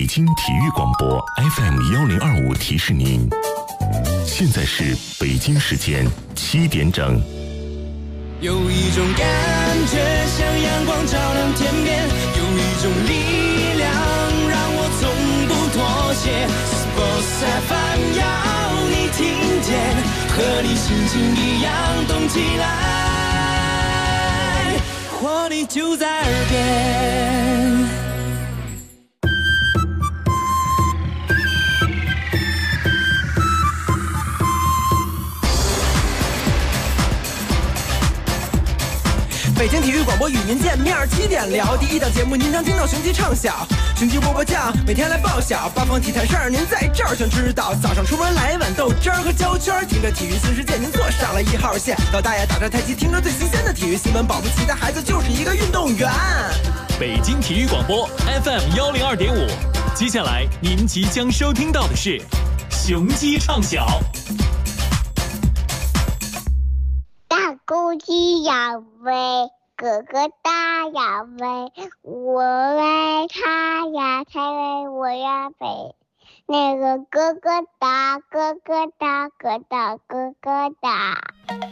京体育广播 FM1025提示您，现在是北京时间7点整。 有一种感觉像阳光照亮天边，有一种力量让我从不妥协。Sports FM 要你听见，和你心情一样动起来，活力就在耳边。 北京体育广播与您见面，7点聊第一档节目，您常听到雄鸡唱晓，雄鸡波波酱，每天来报晓，八方体坛事儿您在这儿全知道。早上出门来碗豆汁儿和焦圈，听着体育新世界，您坐上了1号线。老大爷打着太极，听着最新鲜的体育新闻，保不齐的孩子就是一个运动员。 北京体育广播 FM102.5，接下来您即将收听到的是雄鸡唱晓。 大公鸡要飞，哥哥大要飞，我爱他呀，他为我呀飞。那个哥哥大，哥哥大，哥大哥哥大。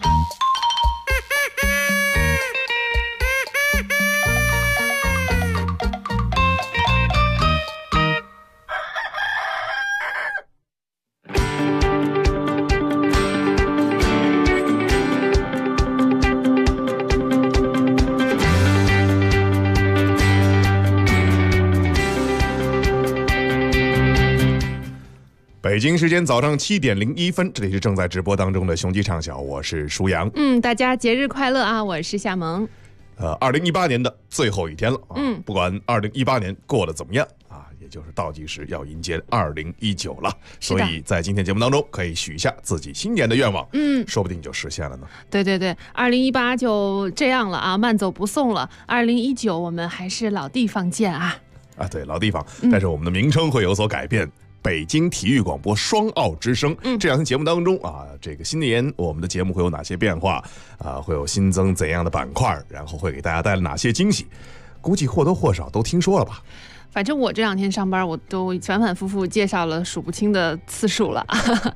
北京时间早上7点01分，这里是正在直播当中的雄鸡唱晓，我是舒阳。 大家节日快乐啊！我是夏萌。 2018年的最后一天了啊，不管2018年过得怎么样啊，也就是倒计时要迎接2019了。所以在今天节目当中，可以许下自己新年的愿望，说不定就实现了呢。 对对对，2018就这样了啊，慢走不送了。2019我们还是老地方见啊！ 啊，对，老地方，但是我们的名称会有所改变。北京体育广播双奥之声，这两天节目当中啊，这个新年我们的节目会有哪些变化啊？会有新增怎样的板块？然后会给大家带来哪些惊喜？估计或多或少都听说了吧。 反正我这2天上班，我都反反复复介绍了数不清的次数了。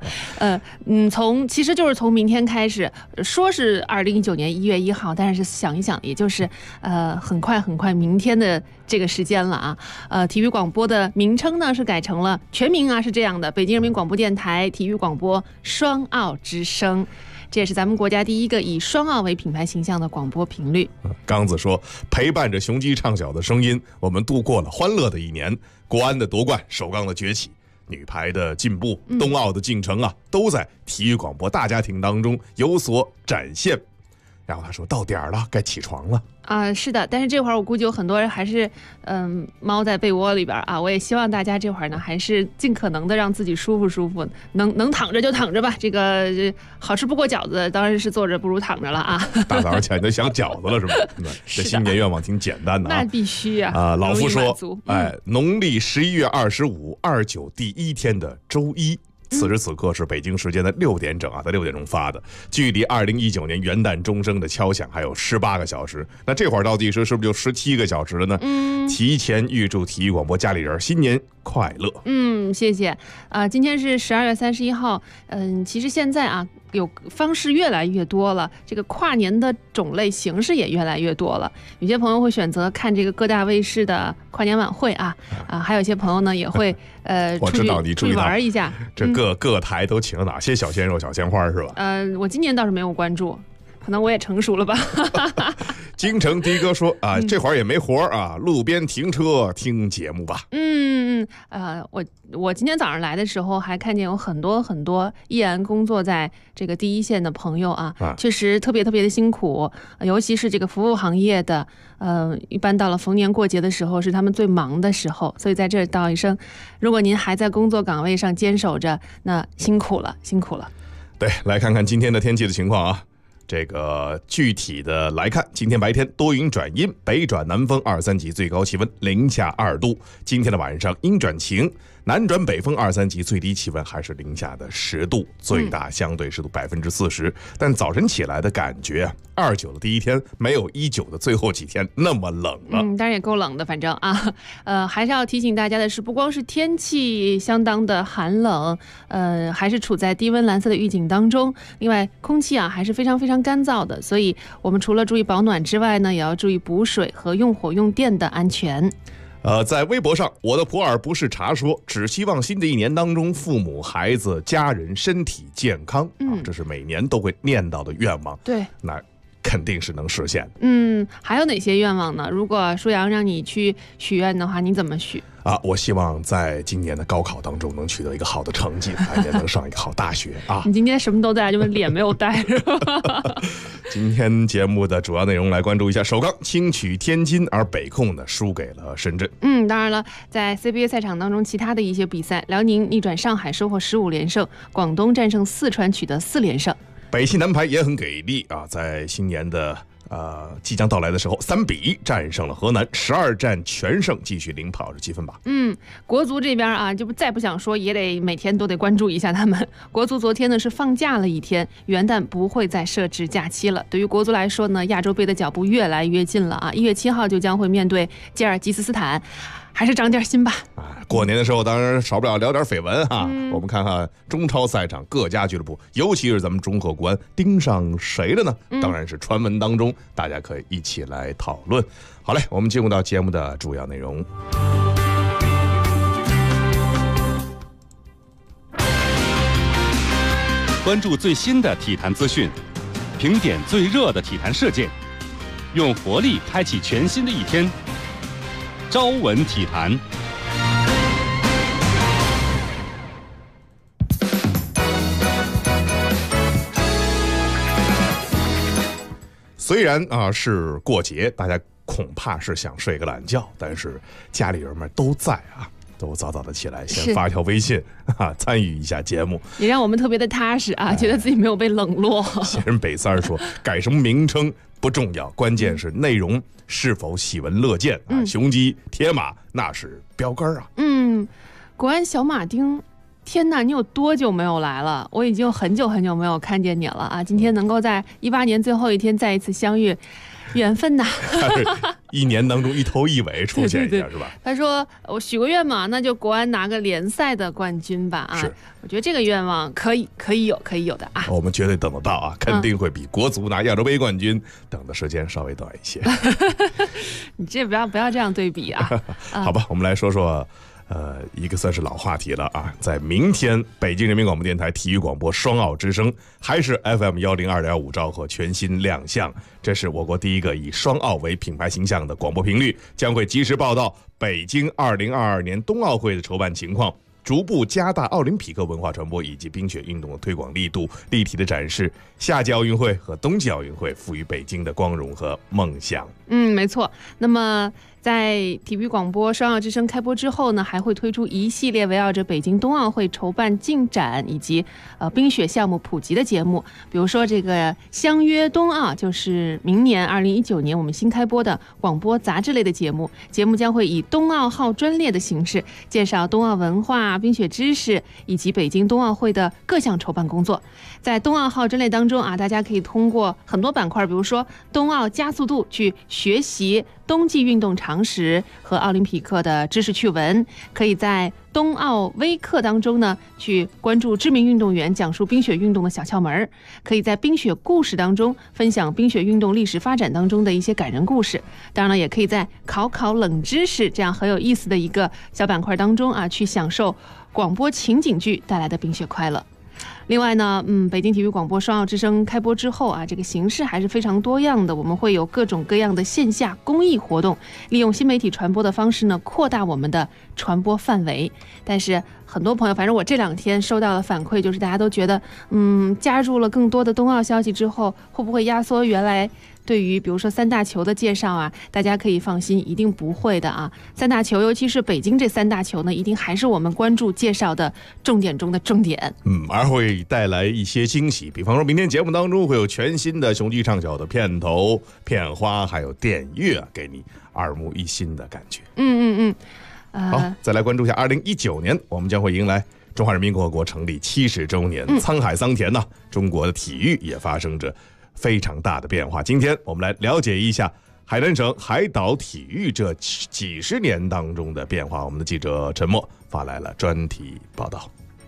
其实就是从明天开始，说是2019年1月1号，但是想一想，也就是很快明天的这个时间了啊。体育广播的名称呢是改成了全名啊是这样的：北京人民广播电台体育广播双奥之声。这也是咱们国家第一个以双奥为品牌形象的广播频率。 刚子说，陪伴着雄鸡唱晓的声音，我们度过了欢乐的一年。国安的夺冠，首钢的崛起，女排的进步，冬奥的进程啊，都在体育广播大家庭当中有所展现。然后他说，到点儿了，该起床了。 是的，但是这会儿我估计有很多人还是猫在被窝里边啊。我也希望大家这会儿呢，还是尽可能的让自己舒服，能躺着就躺着吧。这个好吃不过饺子，当然是坐着不如躺着了啊。 大早上起来就想饺子了是吧？这新年愿望挺简单的啊。 那必须啊。 老夫说，农历11月25，29第1天的周一。此时此刻是北京时间的6点整啊，在6点钟发的，距离2019年元旦钟声的敲响还有18个小时。那这会儿倒计时是不是就17个小时了呢？提前预祝体育广播家里人新年快乐。 谢谢。今天是12月31号。其实现在啊，有方式越来越多了，这个跨年的种类形式也越来越多了。有些朋友会选择看这个各大卫视的跨年晚会啊，还有一些朋友呢也会我知道你出去玩一下。 这各台都请了哪些小鲜肉小鲜花是吧？ 我今年倒是没有关注，可能我也成熟了吧。 京城的哥说啊，这会儿也没活啊，路边停车听节目吧。 我今天早上来的时候还看见有很多依然工作在这个第一线的朋友啊，确实特别的辛苦，尤其是这个服务行业的，一般到了逢年过节的时候是他们最忙的时候，所以在这儿道一声，如果您还在工作岗位上坚守着，那辛苦了。 对，来看看今天的天气的情况啊。这个具体的来看，今天白天多云转阴，北转南风2、3级，最高气温零下2度。今天的晚上阴转晴， 南转北风2、3级，最低气温还是零下的10度，最大相对湿度40%。但早晨起来的感觉啊，29的第一天没有19的最后几天那么冷了。 当然也够冷的，反正啊，还是要提醒大家的是，不光是天气相当的寒冷，还是处在低温蓝色的预警当中。另外，空气啊还是非常非常干燥的，所以我们除了注意保暖之外呢，也要注意补水和用火用电的安全。 在微博上，我的普洱不是茶说，只希望新的一年当中，父母、孩子、家人身体健康这是每年都会念叨的愿望。 对， 那肯定是能实现的。 还有哪些愿望呢？如果舒阳让你去许愿的话，你怎么许？ 我希望在今年的高考当中能取得一个好的成绩，来年能上一个好大学啊！ 你今天什么都带，就是脸没有带，是吧？ 今天节目的主要内容来关注一下首钢轻取天津，而北控呢输给了深圳。 当然了，在 CBA 赛场当中，其他的一些比赛，辽宁逆转上海收获15连胜，广东战胜四川取得4连胜。 北汽男排也很给力啊，在新年的即将到来的时候，3比1战胜了河南，12战全胜，继续领跑着积分榜。 国足这边啊，就再不想说，也得每天都得关注一下他们。国足昨天呢是放假了一天，元旦不会再设置假期了。对于国足来说呢，亚洲杯的脚步越来越近了啊！1月7号就将会面对吉尔吉斯斯坦。还是长点心吧。 过年的时候当然少不了聊点绯闻哈。我们看看中超赛场各家俱乐部，尤其是咱们中赫国安盯上谁了呢？当然是传闻当中，大家可以一起来讨论。好嘞，我们进入到节目的主要内容。 关注最新的体坛资讯，评点最热的体坛事件，用活力开启全新的一天。朝闻体坛。 虽然是过节，大家恐怕是想睡个懒觉，但是家里人们都在啊，都早早的起来，先发一条微信参与一下节目， 也让我们特别的踏实啊，觉得自己没有被冷落。 先人北三说，改什么名称不重要，关键是内容是否喜闻乐见啊！雄鸡、铁马那是标杆啊。 国安小马丁，天哪，你有多久没有来了？我已经很久很久没有看见你了啊！今天能够在18年最后一天再一次相遇，缘分呐！ 一年当中一头一尾出现一下，对是吧？ 他说我许个愿嘛，那就国安拿个联赛的冠军吧啊！我觉得这个愿望可以有的啊！ 我们绝对等得到啊，肯定会比国足拿亚洲杯冠军等的时间稍微短一些。 你这不要这样对比啊！ 好吧，我们来说说。一个算是老话题了啊，在明天北京人民广播电台体育广播双奥之声还是 FM 102.5兆赫全新亮相，这是我国第一个以双奥为品牌形象的广播频率，将会及时报道北京2022年冬奥会的筹办情况，逐步加大奥林匹克文化传播以及冰雪运动的推广力度，立体的展示夏季奥运会和冬季奥运会赋予北京的光荣和梦想。 没错。那么在体育广播双奥之声开播之后呢，还会推出一系列围绕着北京冬奥会筹办进展以及冰雪项目普及的节目，比如说这个相约冬奥，就是明年2019年我们新开播的广播杂志类的节目将会以冬奥号专列的形式介绍冬奥文化、冰雪知识以及北京冬奥会的各项筹办工作。在冬奥号专列当中啊，大家可以通过很多板块，比如说冬奥加速度去学习冬季运动常识和奥林匹克的知识趣闻，可以在冬奥微课当中呢去关注知名运动员讲述冰雪运动的小窍门，可以在冰雪故事当中分享冰雪运动历史发展当中的一些感人故事，当然了，也可以在考冷知识这样很有意思的一个小板块当中啊，去享受广播情景剧带来的冰雪快乐。另外呢，北京体育广播双奥之声开播之后啊，这个形式还是非常多样的，我们会有各种各样的线下公益活动，利用新媒体传播的方式呢，扩大我们的传播范围。但是很多朋友，反正我这2天收到的反馈就是，大家都觉得，加入了更多的冬奥消息之后，会不会压缩原来对于比如说3大球的介绍啊？大家可以放心，一定不会的啊！3大球，尤其是北京这3大球呢，一定还是我们关注介绍的重点中的重点。 而会带来一些惊喜，比方说明天节目当中会有全新的雄鸡唱晓的片头、片花，还有电乐，给你耳目一新的感觉。 好，再来关注一下2019年，我们将会迎来中华人民共和国成立70周年。沧海桑田呢，中国的体育也发生着非常大的变化。今天我们来了解一下海南省海岛体育这几十年当中的变化。我们的记者陈默发来了专题报道。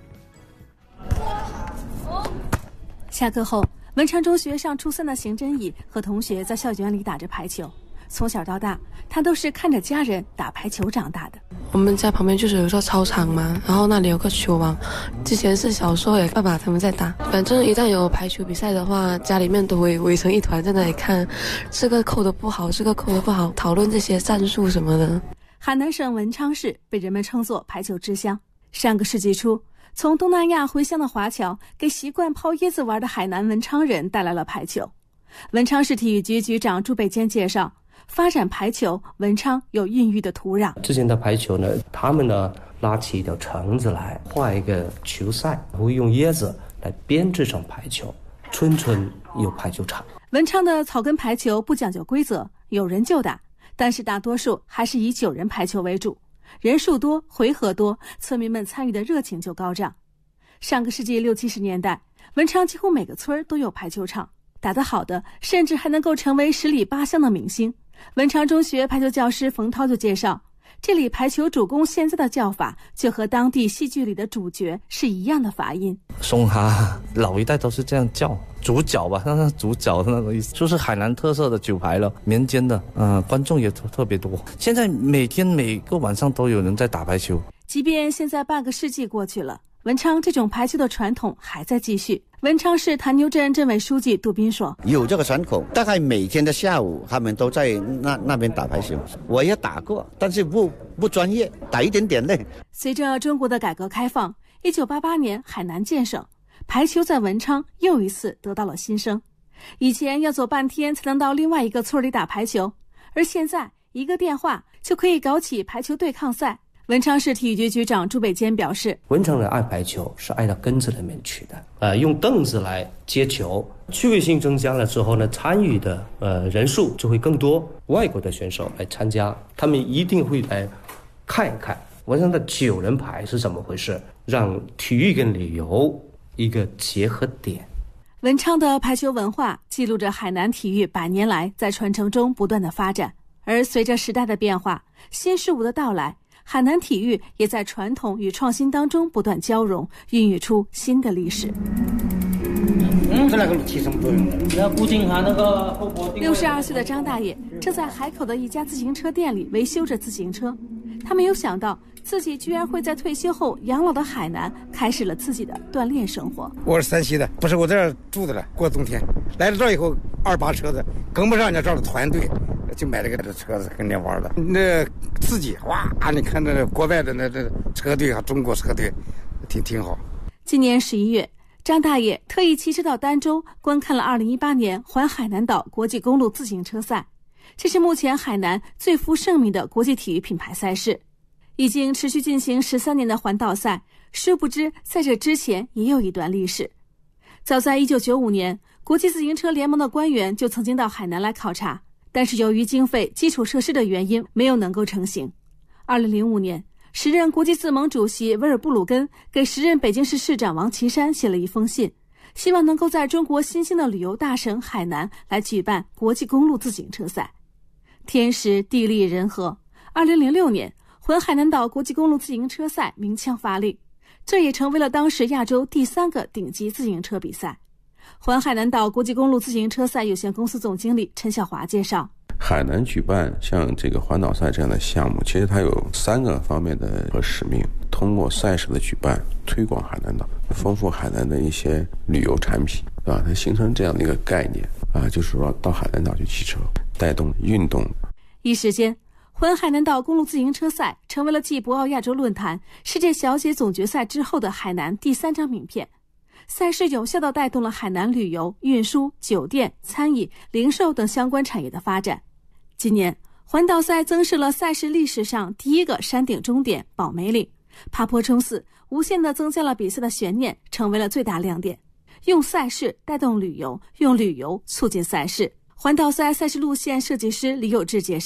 下课后，文昌中学上初3的邢真义和同学在校园里打着排球。从小到大，他都是看着家人打排球长大的。 我们家旁边就是有一座操场嘛，然后那里有个球网。之前是小时候也爸爸他们在打，反正一旦有排球比赛的话，家里面都会围成一团在那里看，这个扣得不好，这个扣得不好，讨论这些战术什么的。 海南省文昌市被人们称作排球之乡。上个世纪初，从东南亚回乡的华侨给习惯抛椰子玩的海南文昌人带来了排球。文昌市体育局局长朱北坚介绍，发展排球，文昌有孕育的土壤。 之前的排球呢，他们呢拉起一条绳子来画一个球赛，会用椰子来编织成排球，村村有排球场。 文昌的草根排球不讲究规则，有人就打，但是大多数还是以9人排球为主，人数多，回合多，村民们参与的热情就高涨。上个世纪60、70年代，文昌几乎每个村都有排球场，打得好的甚至还能够成为10里8乡的明星。文昌中学排球教师冯涛就介绍，这里排球主攻现在的叫法就和当地戏剧里的主角是一样的发音。 松哈，老一代都是这样叫，主角吧，那主角的那个意思，就是海南特色的酒牌了，民间的，观众也特别多。现在每天每个晚上都有人在打排球。 即便现在半个世纪过去了，文昌这种排球的传统还在继续。文昌市坛牛镇镇委书记杜斌说， 有这个传统，大概每天的下午他们都在那边打排球，我也打过，但是不专业，打一点点累。 随着中国的改革开放，1988年海南建省，排球在文昌又一次得到了新生。以前要走半天才能到另外一个村里打排球，而现在一个电话就可以搞起排球对抗赛。文昌市体育局局长朱北坚表示， 文昌人爱排球是爱到根子里面去的，用凳子来接球，趣味性增加了之后呢，参与的人数就会更多。外国的选手来参加，他们一定会来看一看文昌的9人排是怎么回事，让体育跟旅游一个结合点。 文昌的排球文化记录着海南体育100年来在传承中不断的发展，而随着时代的变化，新事物的到来，海南体育也在传统与创新当中不断交融，孕育出新的历史。 这那个起什么作用？要固定它那个后脖。 62岁的张大爷正在海口的一家自行车店里维修着自行车，他没有想到自己居然会在退休后养老的海南开始了自己的锻炼生活。 我是山西的，不是我这儿住的了，过冬天来了这儿以后，28车子跟不上人家这儿的团队，就买了个这车子跟人玩的，那刺激哇！你看那国外的那车队和中国车队，挺好。 今年11月，张大爷特意骑车到儋州观看了2018年环海南岛国际公路自行车赛，这是目前海南最负盛名的国际体育品牌赛事。已经持续进行13年的环岛赛，殊不知在这之前也有一段历史。早在1995年，国际自行车联盟的官员就曾经到海南来考察，但是由于经费、基础设施的原因，没有能够成行。2005年，时任国际自盟主席维尔布鲁根给时任北京市市长王岐山写了一封信，希望能够在中国新兴的旅游大省海南来举办国际公路自行车赛。天时地利人和，2006年环海南岛国际公路自行车赛鸣枪发令，这也成为了当时亚洲第3个顶级自行车比赛。环海南岛国际公路自行车赛有限公司总经理陈晓华介绍， 海南举办像这个环岛赛这样的项目，其实它有3个方面的使命：通过赛事的举办，推广海南岛，丰富海南的一些旅游产品，对吧？它形成这样的一个概念就是说到海南岛去骑车，带动运动。 一时间，环海南岛公路自行车赛成为了继博鳌亚洲论坛、世界小姐总决赛之后的海南第3张名片。赛事有效地带动了海南旅游、运输、酒店、餐饮、零售等相关产业的发展。今年，环岛赛增设了赛事历史上第1个山顶终点宝梅岭，爬坡冲刺，无限地增加了比赛的悬念，成为了最大亮点。用赛事带动旅游，用旅游促进赛事。环岛赛赛事路线设计师李有志介绍，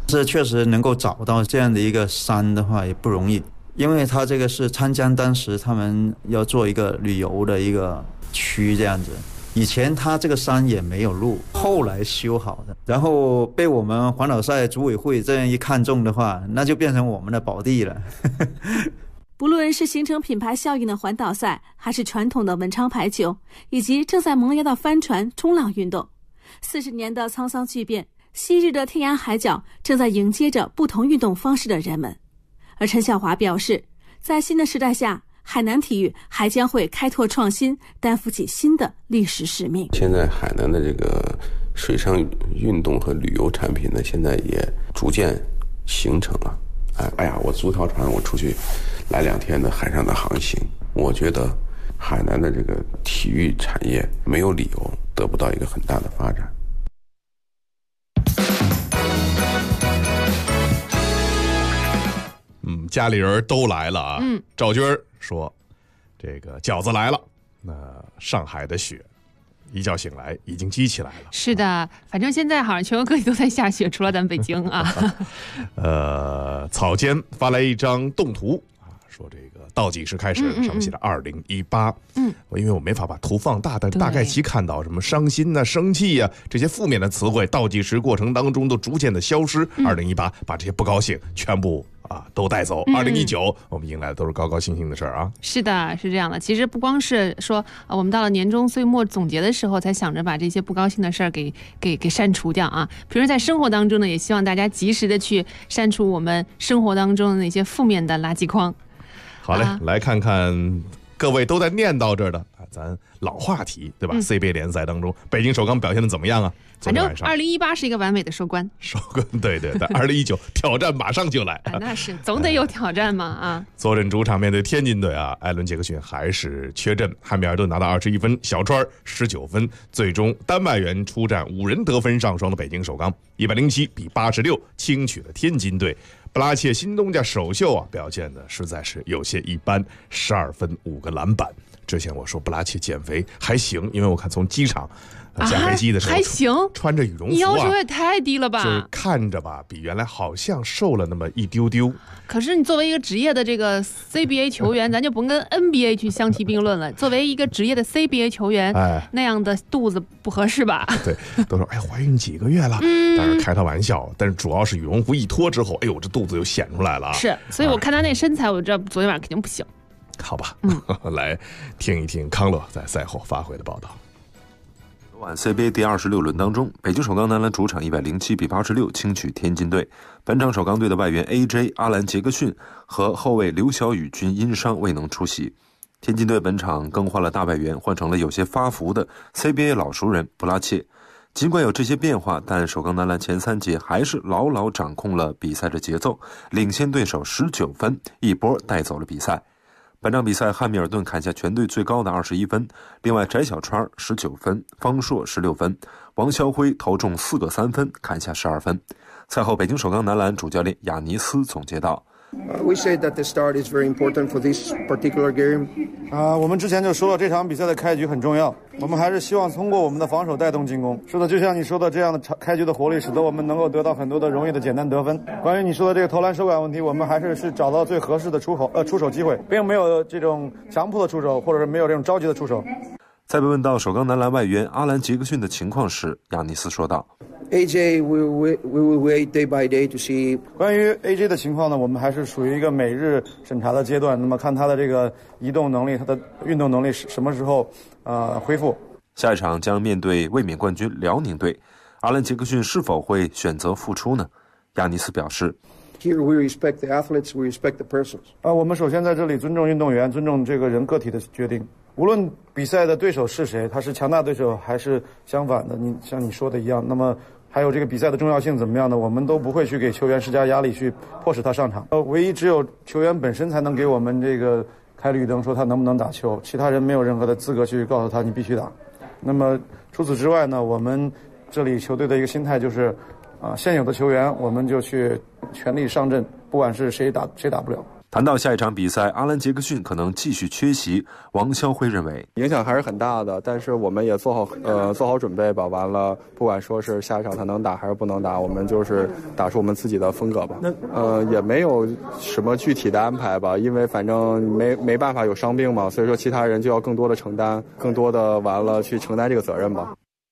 这确实能够找到这样的一个山的话也不容易，因为它这个是参江当时他们要做一个旅游的一个区这样子。以前它这个山也没有路，后来修好的，然后被我们环岛赛组委会这样一看中的话，那就变成我们的宝地了。 不论是形成品牌效应的环岛赛，还是传统的文昌排球，以及正在萌芽的帆船、冲浪运动，40年的沧桑巨变，昔日的天涯海角正在迎接着不同运动方式的人们。而陈晓华表示，在新的时代下，海南体育还将会开拓创新，担负起新的历史使命。 现在海南的这个水上运动和旅游产品呢，现在也逐渐形成了。哎呀，我租条船，我出去来2天的海上的航行。我觉得海南的这个体育产业没有理由得不到一个很大的发展。 家里人都来了啊。赵军说，这个饺子来了。那上海的雪一觉醒来已经积起来了。 是的，反正现在好像全国各地都在下雪，除了咱北京啊。 草间发来一张动图啊，说这个倒计时开始，上面写着2018。因为我没法把图放大，但大概其看到什么伤心啊、生气啊这些负面的词汇，倒计时过程当中都逐渐的消失。2018把这些不高兴全部都带走。2019我们迎来的都是高高兴兴的事儿啊。 是的，是这样的。其实不光是说我们到了年终岁末总结的时候才想着把这些不高兴的事儿给删除掉啊。平时在生活当中呢，也希望大家及时的去删除我们生活当中的那些负面的垃圾筐。 好嘞，来看看各位都在念叨着的咱老话题，对吧？CBA 联赛当中，北京首钢表现的怎么样啊？ 反正2018是一个完美的收官。 对，但2019挑战马上就来。 那是总得有挑战嘛啊！ 坐镇主场面对天津队啊，艾伦杰克逊还是缺阵，汉密尔顿拿到21分，小川19分，最终单外援出战5人得分上双的北京首钢107比86轻取了天津队。布拉切新东家首秀表现的实在是有些一般，12分5个篮板。之前我说布拉切减肥还行，因为我看从机场下飞机的时候还行， 穿着羽绒服你要求也太低了吧？ 就是看着吧，比原来好像瘦了那么一丢丢。 可是你作为一个职业的这个 CBA 球员，咱就甭跟 NBA 去相提并论了。作为一个职业的 CBA 球员，那样的肚子不合适吧？ 对，都说怀孕几个月了，当然开他玩笑，但是主要是羽绒服一脱之后，这肚子又显出来了。 是，所以我看他那身材，我知道昨天晚上肯定不行。 好吧，来听一听康乐在赛后发回的报道。 昨晚 CBA 第26轮当中，北京首钢男篮主场107比86轻取天津队。本场首钢队的外援 AJ 阿兰杰克逊和后卫刘晓宇均因伤未能出席。天津队本场更换了大外援，换成了有些发福的 CBA 老熟人布拉切。尽管有这些变化，但首钢男篮前3节还是牢牢掌控了比赛的节奏，领先对手19分，一波带走了比赛。本场比赛，汉密尔顿砍下全队最高的21分，另外翟小川19分，方硕16分，王霄辉投中4个3分，砍下12分。赛后，北京首钢男篮主教练亚尼斯总结道 ：We say that the start is very important for this particular game. 我们之前就说了，这场比赛的开局很重要，我们还是希望通过我们的防守带动进攻。是的，就像你说的，这样的开局的活力，使得我们能够得到很多的容易的简单得分。关于你说的这个投篮手感问题，我们还是找到最合适的出手机会，并没有这种强迫的出手，或者是没有这种着急的出手。 在被问到首钢男篮外援阿兰杰克逊的情况时，亚尼斯说道 ：“AJ, we will wait day by day to see。” 关于 AJ 的情况呢，我们还是属于一个每日审查的阶段。那么看他的这个移动能力，他的运动能力什么时候恢复？ 下一场将面对卫冕冠军辽宁队，阿兰杰克逊是否会选择复出呢？亚尼斯表示。 Here we respect the athletes, we respect the persons. 我们首先在这里尊重运动员，尊重这个人个体的决定。无论比赛的对手是谁，他是强大对手还是相反的，像你说的一样，那么还有这个比赛的重要性怎么样的，我们都不会去给球员施加压力，去迫使他上场。唯一只有球员本身才能给我们这个开绿灯，说他能不能打球，其他人没有任何的资格去告诉他你必须打。那么除此之外呢，我们这里球队的一个心态就是。现有的球员我们就去全力上阵，不管是谁打不了。 谈到下一场比赛，阿兰·杰克逊可能继续缺席，王肖辉认为影响还是很大的，但是我们也做好准备吧。完了，不管说是下一场他能打还是不能打，我们就是打出我们自己的风格吧。也没有什么具体的安排吧，因为反正没办法有伤病嘛，所以说其他人就要更多的承担，更多的完了去承担这个责任吧。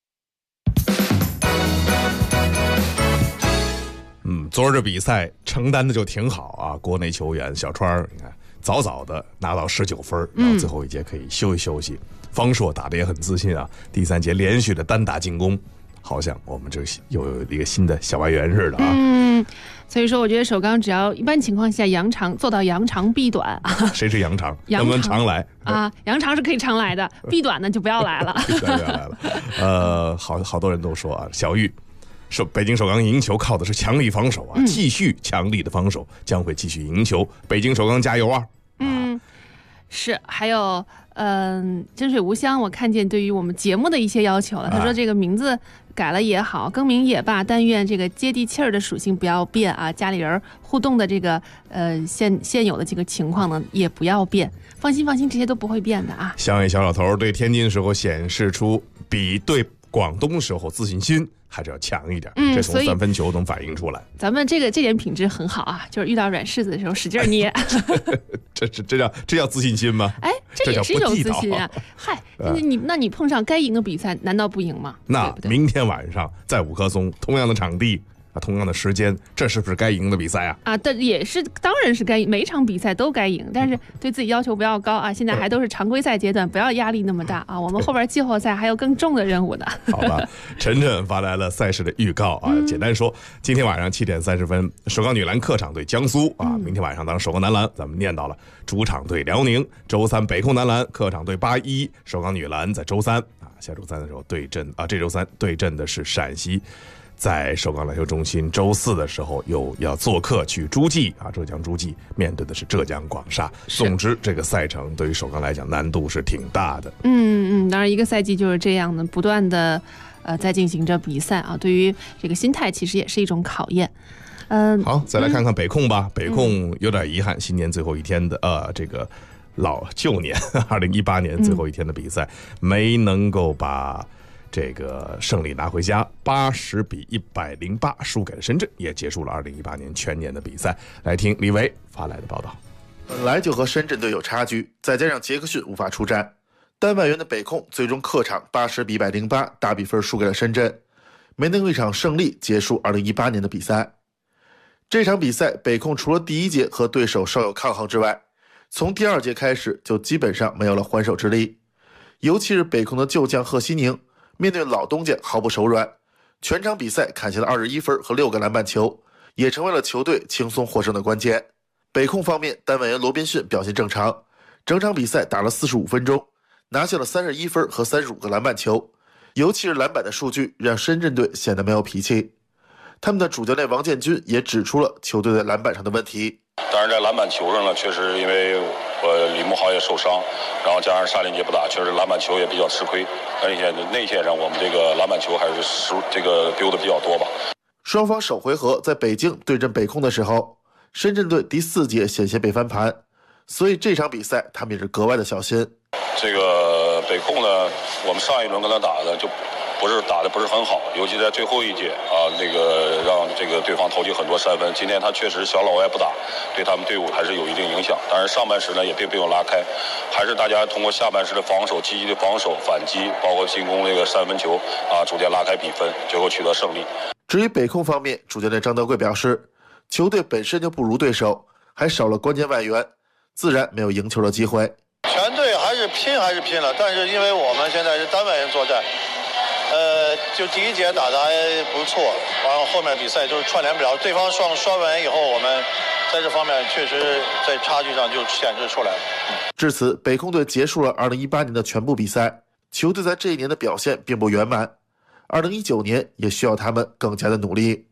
昨儿这比赛承担的就挺好啊，国内球员小川你看早早的拿到19分，然后最后一节可以休息休息。方硕打得也很自信啊，第3节连续的单打进攻，好像我们这又有一个新的小外援似的啊。 所以说我觉得首钢只要一般情况下扬长做到扬长避短啊。 谁是扬长？能不能常来啊？扬长是可以常来的，避短呢就不要来了。 不要来了。好多人都说啊，小玉。北京首钢赢球靠的是强力防守啊，继续强力的防守将会继续赢球。北京首钢加油啊！ 是，还有真水无香，我看见对于我们节目的一些要求了。他说这个名字改了也好，更名也罢，但愿这个接地气儿的属性不要变啊，家里人互动的这个现有的这个情况呢也不要变。放心，这些都不会变的啊。 香野小老头对天津时候显示出比对广东时候自信心还是要强一点，这从3分球能反映出来。 咱们这点品质很好啊，就是遇到软柿子的时候使劲捏。 这叫自信心吗？ 哎，这也是一种自信啊！嗨，那你碰上该赢的比赛，难道不赢吗？ 那明天晚上在五棵松同样的场地。同样的时间，这是不是该赢的比赛啊？但也是，当然是该赢，每场比赛都该赢，但是对自己要求不要高啊！现在还都是常规赛阶段，不要压力那么大啊！我们后边季后赛还有更重的任务呢。 好吧，晨晨发来了赛事的预告啊，简单说，今天晚上7点30分，首钢女篮客场对江苏啊，明天晚上当然首钢男篮咱们念到了主场对辽宁，周3北控男篮客场对81，首钢女篮在周3啊，下周3的时候对阵啊，这周3对阵的是陕西。在首钢篮球中心周4的时候又要做客去诸暨啊，浙江诸暨面对的是浙江广厦。总之这个赛程对于首钢来讲难度是挺大的。 当然一个赛季就是这样的，不断的在进行着比赛啊，对于这个心态其实也是一种考验。 好，再来看看北控吧。北控有点遗憾，新年最后一天的这个旧年2018年最后一天的比赛没能够把这个胜利拿回家，80比108输给了深圳，也结束了2018年全年的比赛。来听李维发来的报道。 本来就和深圳队有差距，再加上杰克逊无法出战，单外援的北控最终客场80比108大比分输给了深圳，没能用一场胜利结束2018年的比赛。这场比赛北控除了第1节和对手稍有抗衡之外，从第2节开始就基本上没有了还手之力，尤其是北控的旧将贺西宁面对老东家毫不手软，全场比赛砍下了21分和6个篮板球，也成为了球队轻松获胜的关键。北控方面，单外援罗宾逊表现正常，整场比赛打了45分钟，拿下了31分和35个篮板球，尤其是篮板的数据让深圳队显得没有脾气。他们的主教练王建军也指出了球队在篮板上的问题。 当然在篮板球上呢，确实因为李慕豪也受伤，然后加上沙林杰不打，确实篮板球也比较吃亏，而且内线上我们这个篮板球还是丢的比较多吧。 双方首回合在北京对阵北控的时候，深圳队第4节险些被翻盘，所以这场比赛他们也是格外的小心。 这个北控呢，我们上一轮跟他打的就打的不是很好，尤其在最后一节啊，让这个对方投进很多3分。今天他确实小老外不打，对他们队伍还是有一定影响。但是上半时呢也并没有拉开，还是大家通过下半时的防守、积极的防守、反击，包括进攻这个3分球啊，逐渐拉开比分，最后取得胜利。 至于北控方面，主教练张德贵表示，球队本身就不如对手，还少了关键外援，自然没有赢球的机会。 全队还是拼了，但是因为我们现在是单外援作战。就第1节打得还不错，然后后面比赛就是串联不了，对方刷完以后，我们在这方面确实在差距上就显示出来了。 至此，北控队结束了2018年的全部比赛，球队在这一年的表现并不圆满，2019年也需要他们更加的努力。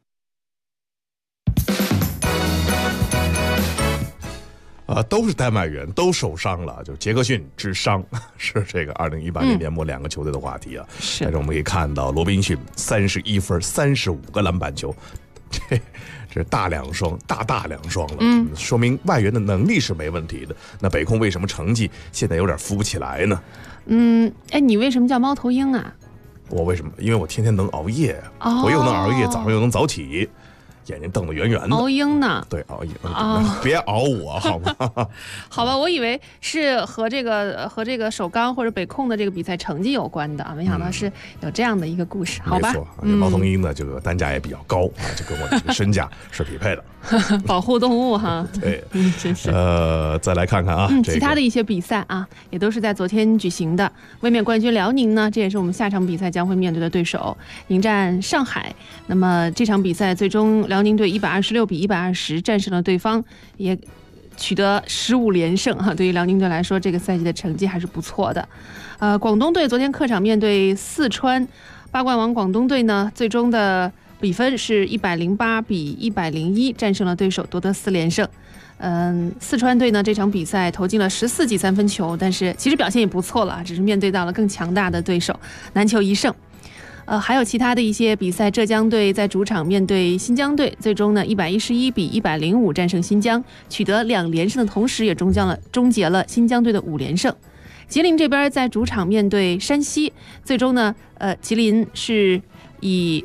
都是单外援，都受伤了。就杰克逊之伤是这个2018年年末2个球队的话题啊。但是我们可以看到，罗宾逊31分、35个篮板球， 这大两双了，说明外援的能力是没问题的。那北控为什么成绩现在有点扶不起来呢？ 你为什么叫猫头鹰啊？ 我为什么？因为我天天能熬夜，我又能熬夜，早上又能早起。眼睛瞪得圆圆的， 熬鹰呢？ 对，熬鹰别熬我好吗？ 好吧，我以为是和这个首钢或者北控的这个比赛成绩有关的啊，没想到是有这样的一个故事，好吧？ 没错，猫头鹰呢，这个单价也比较高啊，就跟我的这个身价是匹配的。 保护动物哈， 对， 真是。 再来看看啊， 其他的一些比赛啊，也都是在昨天举行的。卫冕冠军辽宁呢，这也是我们下场比赛将会面对的对手，迎战上海。那么这场比赛最终辽宁队126比120战胜了对方，也取得15连胜哈。对于辽宁队来说，这个赛季的成绩还是不错的。广东队昨天客场面对四川，八冠王广东队呢，最终的比分是108比101战胜了对手，夺得4连胜。四川队呢这场比赛投进了14记3分球，但是其实表现也不错了，只是面对到了更强大的对手，难求一胜。还有其他的一些比赛，浙江队在主场面对新疆队，最终呢111比105战胜新疆，取得2连胜的同时，也终结了新疆队的5连胜。吉林这边在主场面对山西，最终呢吉林是以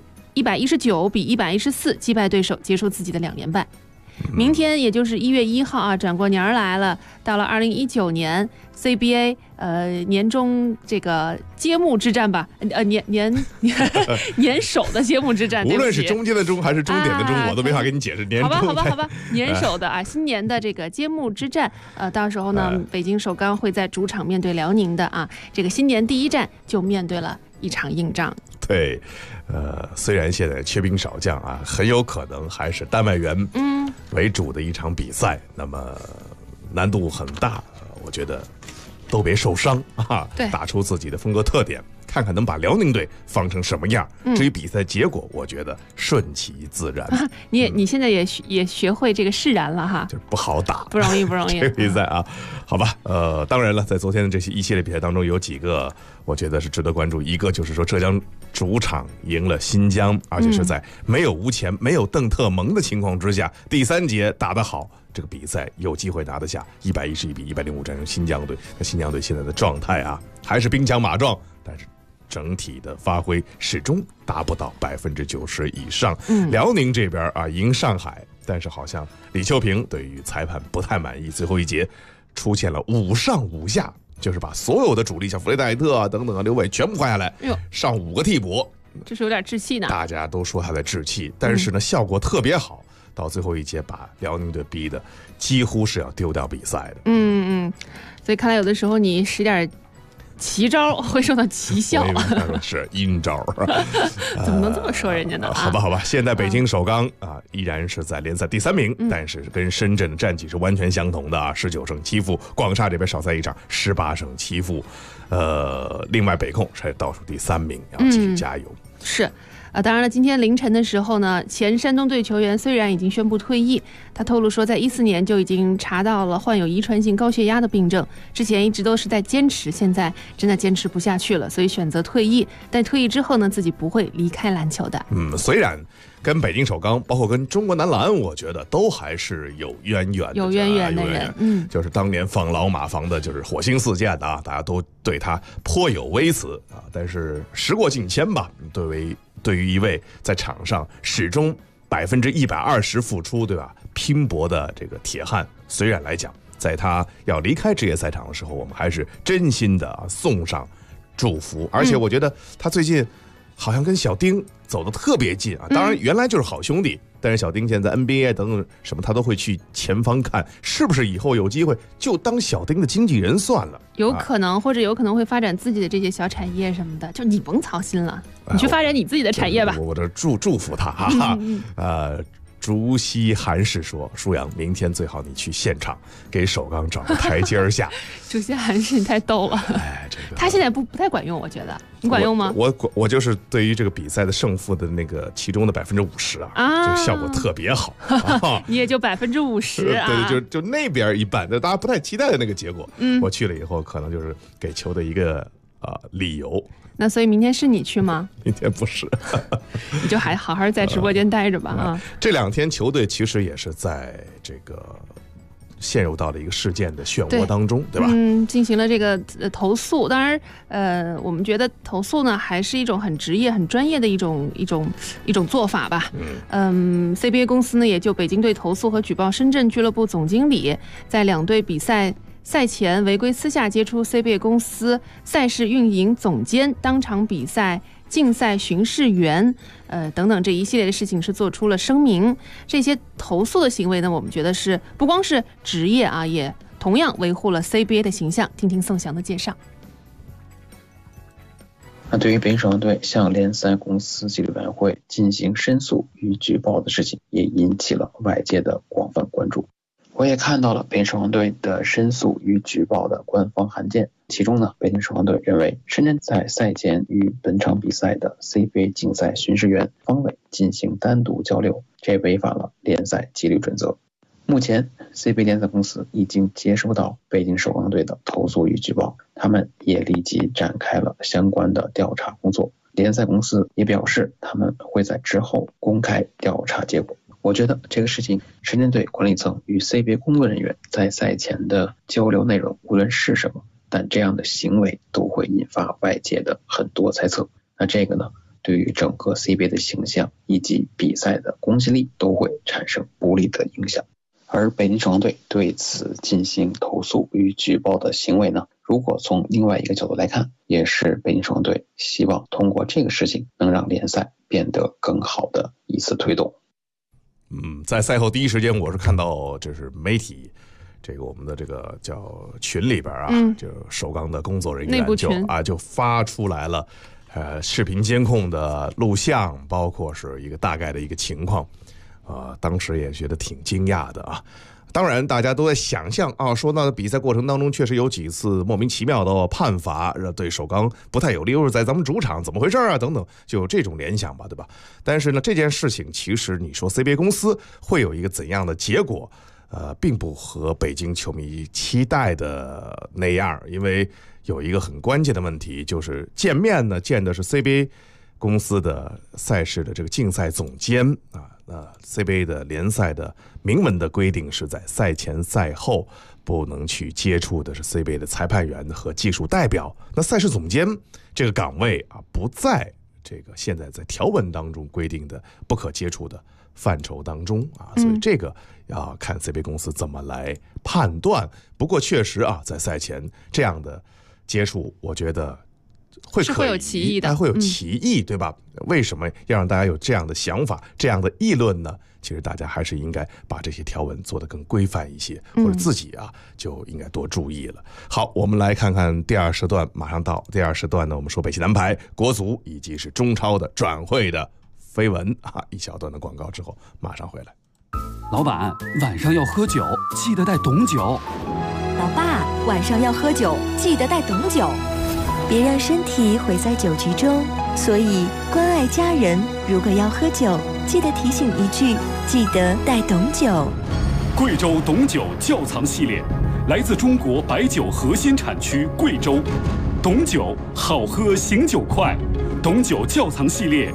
119比114击败对手，结束自己的2连败。明天也就是1月1号啊，转过年来了，到了2019年 CBA 年终这个揭幕之战吧，年首的揭幕之战， 无论是中间的中还是终点的终，我都没法给你解释年终。 好吧，年首的新年的这个揭幕之战，到时候呢，北京首钢会在主场面对辽宁的啊，这个新年第一战就面对了一场硬仗。 对，虽然现在缺兵少将啊，很有可能还是单外援为主的一场比赛，那么难度很大，我觉得都别受伤啊，打出自己的风格特点，看看能把辽宁队放成什么样。至于比赛结果，我觉得顺其自然。 你现在也学会这个释然了哈， 就是不好打， 不容易。 这个比赛啊，好吧，当然了，在昨天的这些一系列比赛当中，有几个我觉得是值得关注。一个就是说浙江主场赢了新疆，而且是在没有吴前、没有邓特蒙的情况之下，第3节打得好，这个比赛有机会拿得下111比105战胜新疆队。那新疆队现在的状态啊，还是兵强马壮，但是整体的发挥始终达不到90%以上。辽宁这边啊赢上海，但是好像李秋平对于裁判不太满意，最后一节出现了5上5下，就是把所有的主力像弗雷戴特啊等等啊刘伟全部换下来，上5个替补， 这是有点稚气呢。 大家都说他在稚气，但是呢效果特别好。到最后一节把辽宁队逼的几乎是要丢掉比赛的。 所以看来有的时候你使点奇招会受到奇效， 是阴招。 怎么能这么说人家呢？ 好吧，现在北京首钢啊依然是在联赛第3名，但是跟深圳的战绩是完全相同的啊，19胜7负。广厦这边少赛一场，18胜7负。另外北控是倒数第3名，要继续加油。 是。当然了，今天凌晨的时候呢，前山东队球员虽然已经宣布退役，他透露说在14年就已经查到了患有遗传性高血压的病症，之前一直都是在坚持，现在真的坚持不下去了，所以选择退役。但退役之后呢，自己不会离开篮球的。 虽然跟北京首钢，包括跟中国男篮，我觉得都还是有渊源的人。就是当年放老马房的，就是火星4箭的啊，大家都对他颇有微词啊。但是时过境迁吧，对于一位在场上始终120%付出，对吧？拼搏的这个铁汉，虽然来讲，在他要离开职业赛场的时候，我们还是真心的送上祝福。而且我觉得他最近好像跟小丁走得特别近啊。当然，原来就是好兄弟，但是小丁现在 NBA 等等什么，他都会去前方看，是不是以后有机会就当小丁的经纪人算了？ 有可能，或者有可能会发展自己的这些小产业什么的，就你甭操心了，你去发展你自己的产业吧。 我这祝福他哈。竹溪韩氏说：“舒阳，明天最好你去现场给首钢找个台阶下。” 竹溪韩氏，你太逗了。他现在不太管用，我觉得你管用吗？ 我就是对于这个比赛的胜负的那个其中的50%啊，这效果特别好。 你也就50%啊？ 对，就那边一半，大家不太期待的那个结果。我去了以后，可能就是给球的一个理由。 那所以明天是你去吗？ 明天不是， 你就还好好在直播间待着吧啊！ 这2天球队其实也是在这个陷入到了一个事件的漩涡当中， 对吧？ 进行了这个投诉。当然，我们觉得投诉呢还是一种很职业、很专业的一种做法吧。CBA 公司呢也就北京队投诉和举报深圳俱乐部总经理在2队比赛前违规私下接触 CBA 公司赛事运营总监、当场比赛竞赛巡视员，等等这一系列的事情是做出了声明。这些投诉的行为呢，我们觉得是不光是职业啊，也同样维护了 CBA 的形象。听听宋翔的介绍。 那对于北京首钢队向联赛公司纪律委员会进行申诉与举报的事情，也引起了外界的广泛关注。我也看到了北京首钢队的申诉与举报的官方函件，其中呢，北京首钢队认为深圳在赛前与本场比赛的 CBA 竞赛巡视员方伟进行单独交流，这违反了联赛纪律准则。目前 CBA 联赛公司已经接收到北京首钢队的投诉与举报，他们也立即展开了相关的调查工作。联赛公司也表示，他们会在之后公开调查结果。我觉得这个事情，深圳队管理层与 CBA 工作人员在赛前的交流内容无论是什么，但这样的行为都会引发外界的很多猜测。那这个呢，对于整个 CBA 的形象以及比赛的公信力都会产生不利的影响。而北京首钢队对此进行投诉与举报的行为呢，如果从另外一个角度来看，也是北京首钢队希望通过这个事情能让联赛变得更好的一次推动。 在赛后第一时间，我是看到就是媒体这个我们的这个叫群里边啊，就首钢的工作人员就发出来了视频监控的录像，包括是一个大概的一个情况，当时也觉得挺惊讶的啊。当然大家都在想象啊，说那比赛过程当中确实有几次莫名其妙的判罚对首钢不太有利，又是在咱们主场，怎么回事啊等等，就有这种联想吧，对吧？但是呢，这件事情其实你说 CBA 公司会有一个怎样的结果，并不和北京球迷期待的那样，因为有一个很关键的问题，就是见面呢见的是 CBA 公司的赛事的这个竞赛总监啊。CBA 的联赛的明文的规定是在赛前赛后不能去接触的是 CBA 的裁判员和技术代表。那赛事总监这个岗位啊，不在这个现在在条文当中规定的不可接触的范畴当中啊，所以这个要看 CBA 公司怎么来判断。不过确实啊，在赛前这样的接触，我觉得会有歧义的， 会有歧义，对吧？为什么要让大家有这样的想法、这样的议论呢？其实大家还是应该把这些条文做得更规范一些，或者自己啊就应该多注意了。好，我们来看看第2时段，马上到第2时段呢，我们说北汽男排、国足以及是中超的转会的绯闻啊。一小段的广告之后，马上回来。 老板，晚上要喝酒，记得带董酒。 老爸，晚上要喝酒，记得带董酒。别让身体毁在酒局中，所以关爱家人，如果要喝酒，记得提醒一句，记得带董酒。 贵州董酒窖藏系列，来自中国白酒核心产区贵州。董酒好喝醒酒快，董酒窖藏系列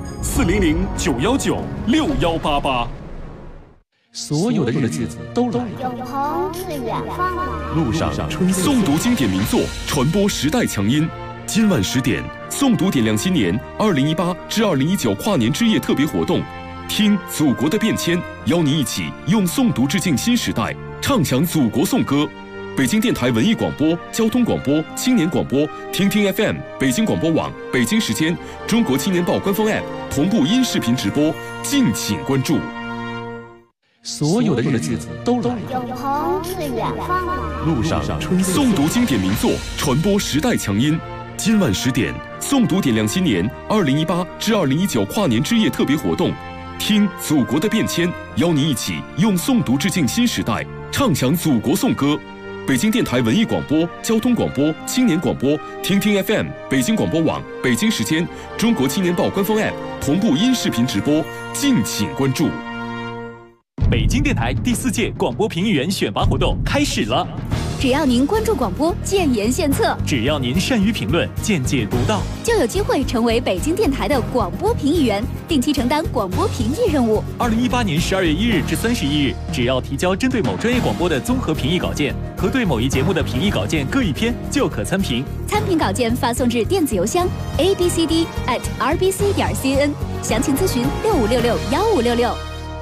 400-919-6188。 所有的日子都来了， 永恒是远方来。 路上春色诵读经典名作，传播时代强音。今晚10点，诵读点亮新年2018至2019跨年之夜特别活动，听祖国的变迁，邀你一起用诵读致敬新时代，唱响祖国颂歌。北京电台文艺广播、交通广播、青年广播、听听 FM、北京广播网、北京时间、中国青年报官方 App 同步音视频直播，敬请关注。 所有的日子都来了， 永恒是远方来。 路上春色诵读经典名作，传播时代强音。今晚10点，诵读点亮新年2018至2019跨年之夜特别活动，听祖国的变迁，邀你一起用诵读致敬新时代，唱响祖国颂歌。北京电台文艺广播、交通广播、青年广播、听听 FM、北京广播网、北京时间、中国青年报官方 App 同步音视频直播，敬请关注。 北京电台第4届广播评议员选拔活动开始了。 只要您关注广播，建言献策； 只要您善于评论，见解独到， 就有机会成为北京电台的广播评议员，定期承担广播评议任务。 2018年12月1日至31日，只要提交针对某专业广播的综合评议稿件和对某一节目的评议稿件各一篇，就可参评。 参评稿件发送至电子邮箱 abcd@rbc.cn， 详情咨询65661566。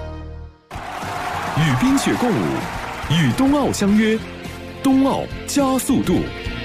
与冰雪共舞，与冬奥相约，冬奥加速度。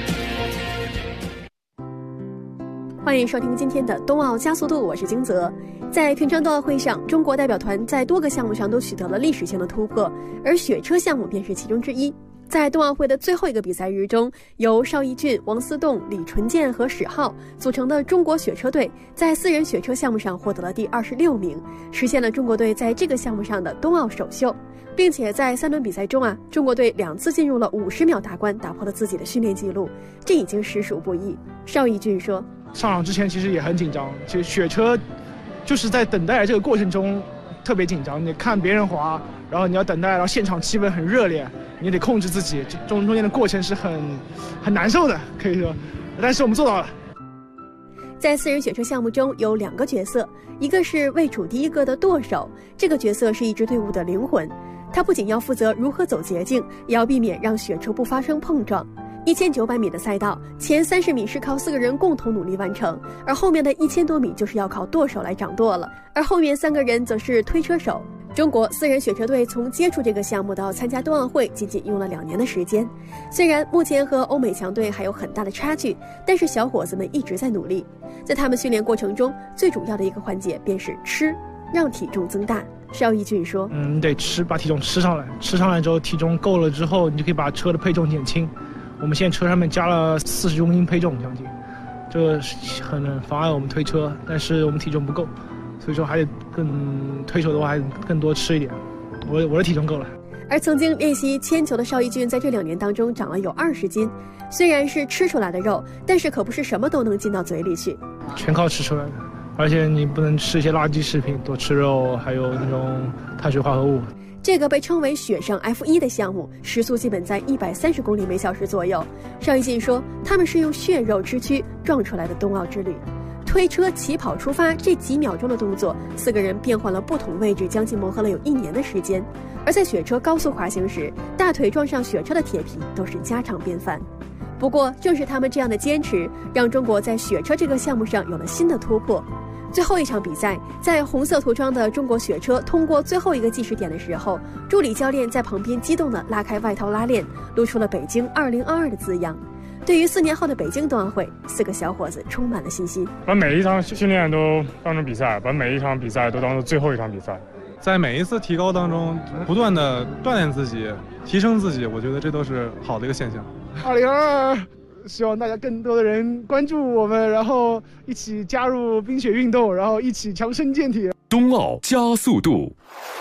欢迎收听今天的冬奥加速度，我是金泽。在平昌冬奥会上，中国代表团在多个项目上都取得了历史性的突破，而雪车项目便是其中之一。在冬奥会的最后一个比赛日中，由邵逸峻、王思栋、李纯健和史浩组成的中国雪车队在4人雪车项目上获得了第26名，实现了中国队在这个项目上的冬奥首秀。并且在3轮比赛中中国队2次进入了50秒大关，打破了自己的训练记录，这已经实属不易。邵逸峻说： 上场之前其实也很紧张，其实雪车就是在等待这个过程中特别紧张，你看别人滑，然后你要等待，然后现场气氛很热烈，你得控制自己，中间的过程是很难受的，可以说，但是我们做到了。 在4人雪车项目中有2个角色，一个是位处第一个的舵手，这个角色是一支队伍的灵魂，他不仅要负责如何走捷径，也要避免让雪车不发生碰撞。1900米的赛道，前30米是靠4个人共同努力完成，而后面的1000多米就是要靠舵手来掌舵了，而后面3个人则是推车手。中国4人雪车队从接触这个项目到参加冬奥会，仅仅用了2年的时间。虽然目前和欧美强队还有很大的差距，但是小伙子们一直在努力。在他们训练过程中，最主要的一个环节便是吃，让体重增大。邵逸峻说： 你得吃，把体重吃上来，吃上来之后体重够了之后，你就可以把车的配重减轻。我们现在车上面加了40公斤配重将近，这很妨碍我们推车，但是我们体重不够，所以说还得推手的话还得更多吃一点。我的体重够了。 而曾经练习铅球的邵逸峻在这2年当中长了有20斤，虽然是吃出来的肉，但是可不是什么都能进到嘴里去， 全靠吃出来的。而且你不能吃一些垃圾食品，多吃肉，还有那种碳水化合物。 这个被称为雪上 F1 的项目，时速基本在130公里每小时左右。邵逸峻说，他们是用血肉之躯撞出来的冬奥之旅。推车起跑出发这几秒钟的动作，4个人变换了不同位置，将近磨合了有1年的时间。而在雪车高速滑行时，大腿撞上雪车的铁皮都是家常便饭。不过正是他们这样的坚持，让中国在雪车这个项目上有了新的突破。最后一场比赛，在红色涂装的中国雪车通过最后一个计时点的时候，助理教练在旁边激动地拉开外套拉链，露出了北京2022的字样。对于4年后的北京冬奥会，4个小伙子充满了信心， 把每一场训练都当成比赛，把每一场比赛都当成最后一场比赛， 在每一次提高当中不断地锻炼自己，提升自己，我觉得这都是好的一个现象。 2022希望大家更多的人关注我们，然后一起加入冰雪运动，然后一起强身健体。 冬奥加速度。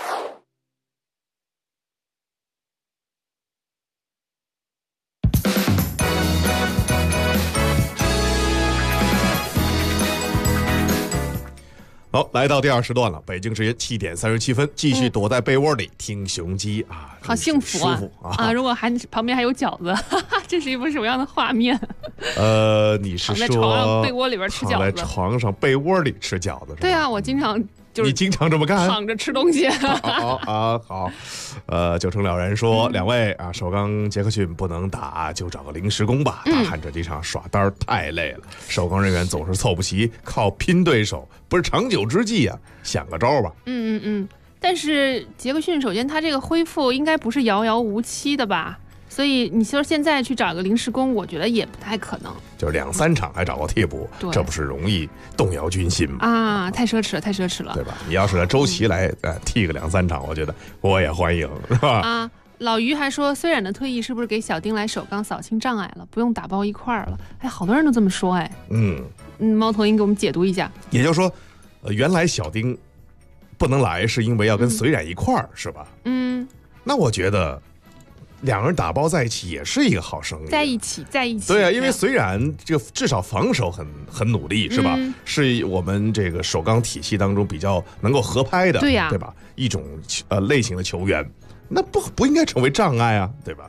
好，来到第2时段了，北京时间7点37分，继续躲在被窝里听雄鸡啊， 好幸福啊！如果旁边还有饺子，这是一幅什么样的画面？ 你是说躺在床上被窝里边吃饺子？ 躺在床上被窝里吃饺子是吧？ 对啊，我经常就是你经常这么干， 躺着吃东西。 好，就成了然说，2位啊，首钢杰克逊不能打，就找个临时工吧。大汗这几场耍单太累了，首钢人员总是凑不齐，靠拼对手不是长久之计啊，想个招吧。 但是杰克逊首先他这个恢复应该不是遥遥无期的吧？所以你说现在去找个临时工，我觉得也不太可能。 就是2、3场还找个替补，这不是容易动摇军心吗？ 啊，太奢侈了，太奢侈了， 对吧？你要是周琦来替个2、3场，我觉得我也欢迎，是吧？ 啊，老于还说，虽然的退役是不是给小丁来首钢扫清障碍了，不用打包一块儿了？哎，好多人都这么说，哎。猫头鹰给我们解读一下。 也就是说，原来小丁不能来是因为要跟隋冉一块儿，是吧？那我觉得2个人打包在一起也是一个好生意。 在一起。 对啊，因为隋冉这个至少防守很努力，是吧？是我们这个首钢体系当中比较能够合拍的，对吧？一种类型的球员，那不应该成为障碍啊，对吧？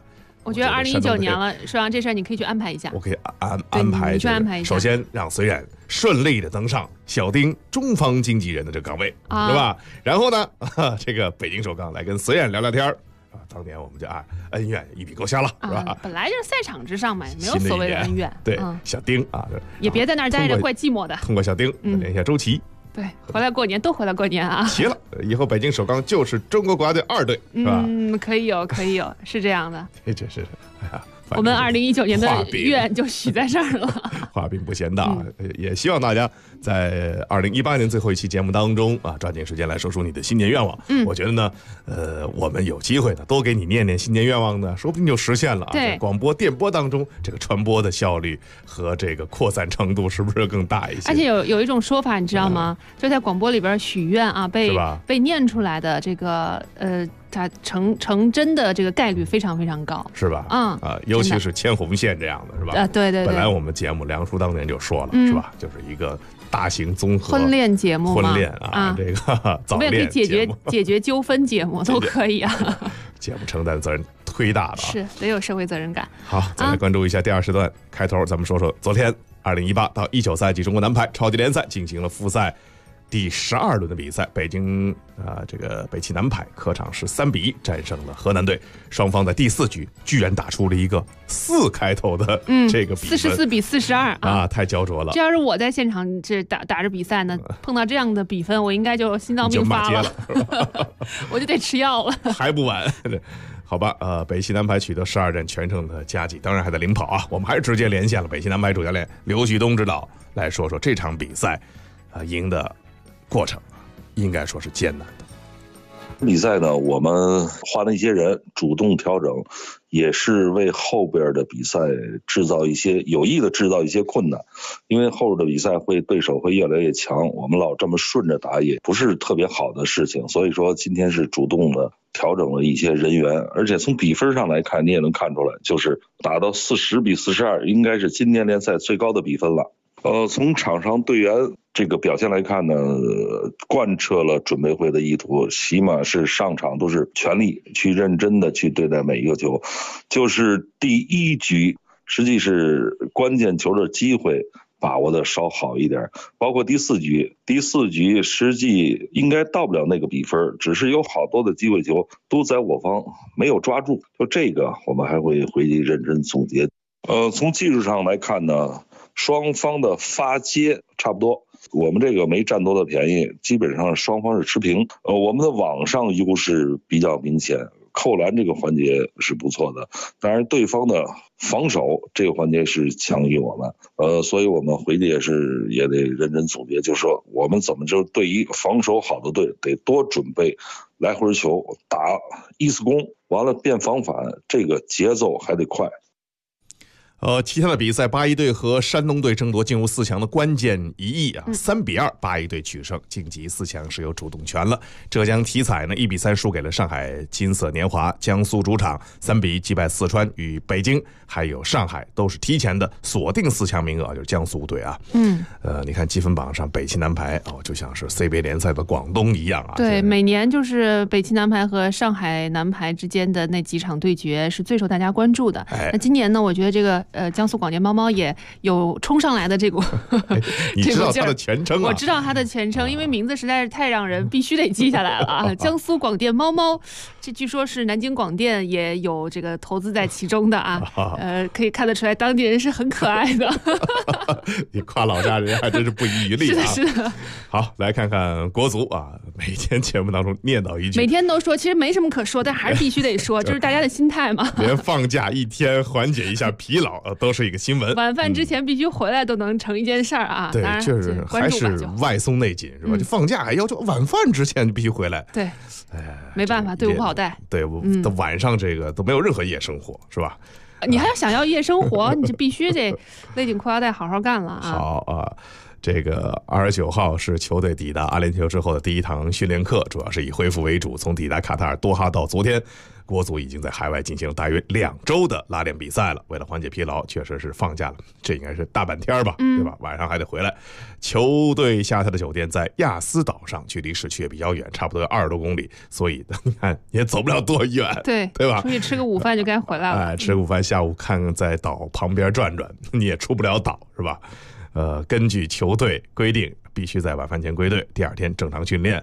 我觉得2019年了，说完这事儿你可以去安排一下。 我可以安排， 你去安排一下。 首先让虽然顺利的登上小丁中方经纪人的这个岗位，是吧？然后呢，这个北京首钢来跟虽然聊聊天啊，当年我们就恩怨一笔勾销了，是吧？ 本来就是赛场之上嘛，没有所谓的恩怨。 对，小丁啊， 也别在那儿待着，怪寂寞的。 通过小丁联系下周琦。 对，回来过年都回来过年啊！ 齐了，以后北京首钢就是中国国家队2队，是吧？ 可以有，是这样的。 这是，哎呀， 我们2019年的愿就许在这儿了。 话柄不嫌大，也希望大家在2018年最后一期节目当中啊，抓紧时间来说说你的新年愿望。我觉得呢，我们有机会呢，多给你念念新年愿望呢，说不定就实现了啊。在广播电波当中，这个传播的效率和这个扩散程度是不是更大一些？ 而且有一种说法，你知道吗？就在广播里边许愿啊，被念出来的这个它成真的这个概率非常非常高， 是吧？尤其是牵红线这样的，是吧？ 对。 本来我们节目梁叔当年就说了，是吧？就是一个大型综合婚恋节目， 婚恋啊，这个早恋我们也可以解决纠纷节目都可以啊。 节目承担责任忒大了， 是得有社会责任感。 好，再来关注一下第2时段开头，咱们说说昨天2018到19赛季中国男排超级联赛进行了复赛第12轮的比赛，北京这个北汽男排客场是3比1战胜了河南队，双方在第4局居然打出了一个4开头的这个比分 ，44比42 啊，太焦灼了。 这要是我在现场这打着比赛呢，碰到这样的比分，我应该就心脏病发了，我就得吃药了， 还不晚。好吧，北汽男排取得12战全胜的佳绩，当然还在领跑啊。我们还是直接连线了北汽男排主教练刘旭东指导，来说说这场比赛赢的过程，应该说是艰难的。 比赛呢，我们换了一些人，主动调整，也是为后边的比赛有意的制造一些困难，因为后边的比赛对手会越来越强，我们老这么顺着打也不是特别好的事情，所以说今天是主动的调整了一些人员，而且从比分上来看，你也能看出来，就是打到40比42，应该是今年联赛最高的比分了。从场上队员这个表现来看呢，贯彻了准备会的意图，起码是上场都是全力去认真的去对待每一个球。就是第1局实际是关键球的机会把握的稍好一点，包括第4局实际应该到不了那个比分，只是有好多的机会球都在我方没有抓住，就这个我们还会回去认真总结。从技术上来看呢，双方的发接差不多，我们这个没占多的便宜，基本上双方是持平。我们的网上优势比较明显，扣篮这个环节是不错的，当然对方的防守这个环节是强于我们。所以我们回去也得认真总结，就是说我们怎么就对于防守好的队得多准备来回球，打1次攻完了变防反，这个节奏还得快。 其他的比赛，81队和山东队争夺进入4强的关键一役啊，3比2，81队取胜，晋级4强是有主动权了。浙江体彩呢1比3输给了上海金色年华，江苏主场3比1击败四川，与北京还有上海都是提前的锁定4强名额，就是江苏队啊。你看积分榜上北汽男排就像是 CBA 联赛的广东一样啊。 对，每年就是北汽男排和上海男排之间的那几场对决是最受大家关注的。那今年呢，我觉得这个江苏广电猫猫也有冲上来的这股你知道他的全称啊？ 我知道他的全称，因为名字实在是太让人必须得记下来了啊！江苏广电猫猫，这据说是南京广电也有这个投资在其中的啊。可以看得出来当地人是很可爱的。 你夸老家人还真是不遗余力啊！ 是的。 好，来看看国足啊，每天节目当中念叨一句， 每天都说，其实没什么可说，但还是必须得说，就是大家的心态嘛。 连放假1天缓解一下疲劳都是一个新闻。 晚饭之前必须回来都能成一件事儿啊！ 对，就是还是外松内紧是吧？就放假还要求晚饭之前就必须回来。 对，没办法，队伍不好带。 对，晚上这个都没有任何夜生活是吧？ 你还要想要夜生活，你就必须得勒紧裤腰带好好干了啊！ 好啊。 这个29号是球队抵达阿联酋之后的第一堂训练课，主要是以恢复为主。从抵达卡塔尔多哈到昨天，国足已经在海外进行了大约2周的拉练比赛了。为了缓解疲劳，确实是放假了，这应该是大半天吧，对吧？晚上还得回来。球队下榻的酒店在亚斯岛上，距离市区也比较远，差不多20多公里，所以你看也走不了多远，对吧？ 出去吃个午饭就该回来了。 吃个午饭，下午看看在岛旁边转转，你也出不了岛，是吧？根据球队规定，必须在晚饭前归队，第2天正常训练。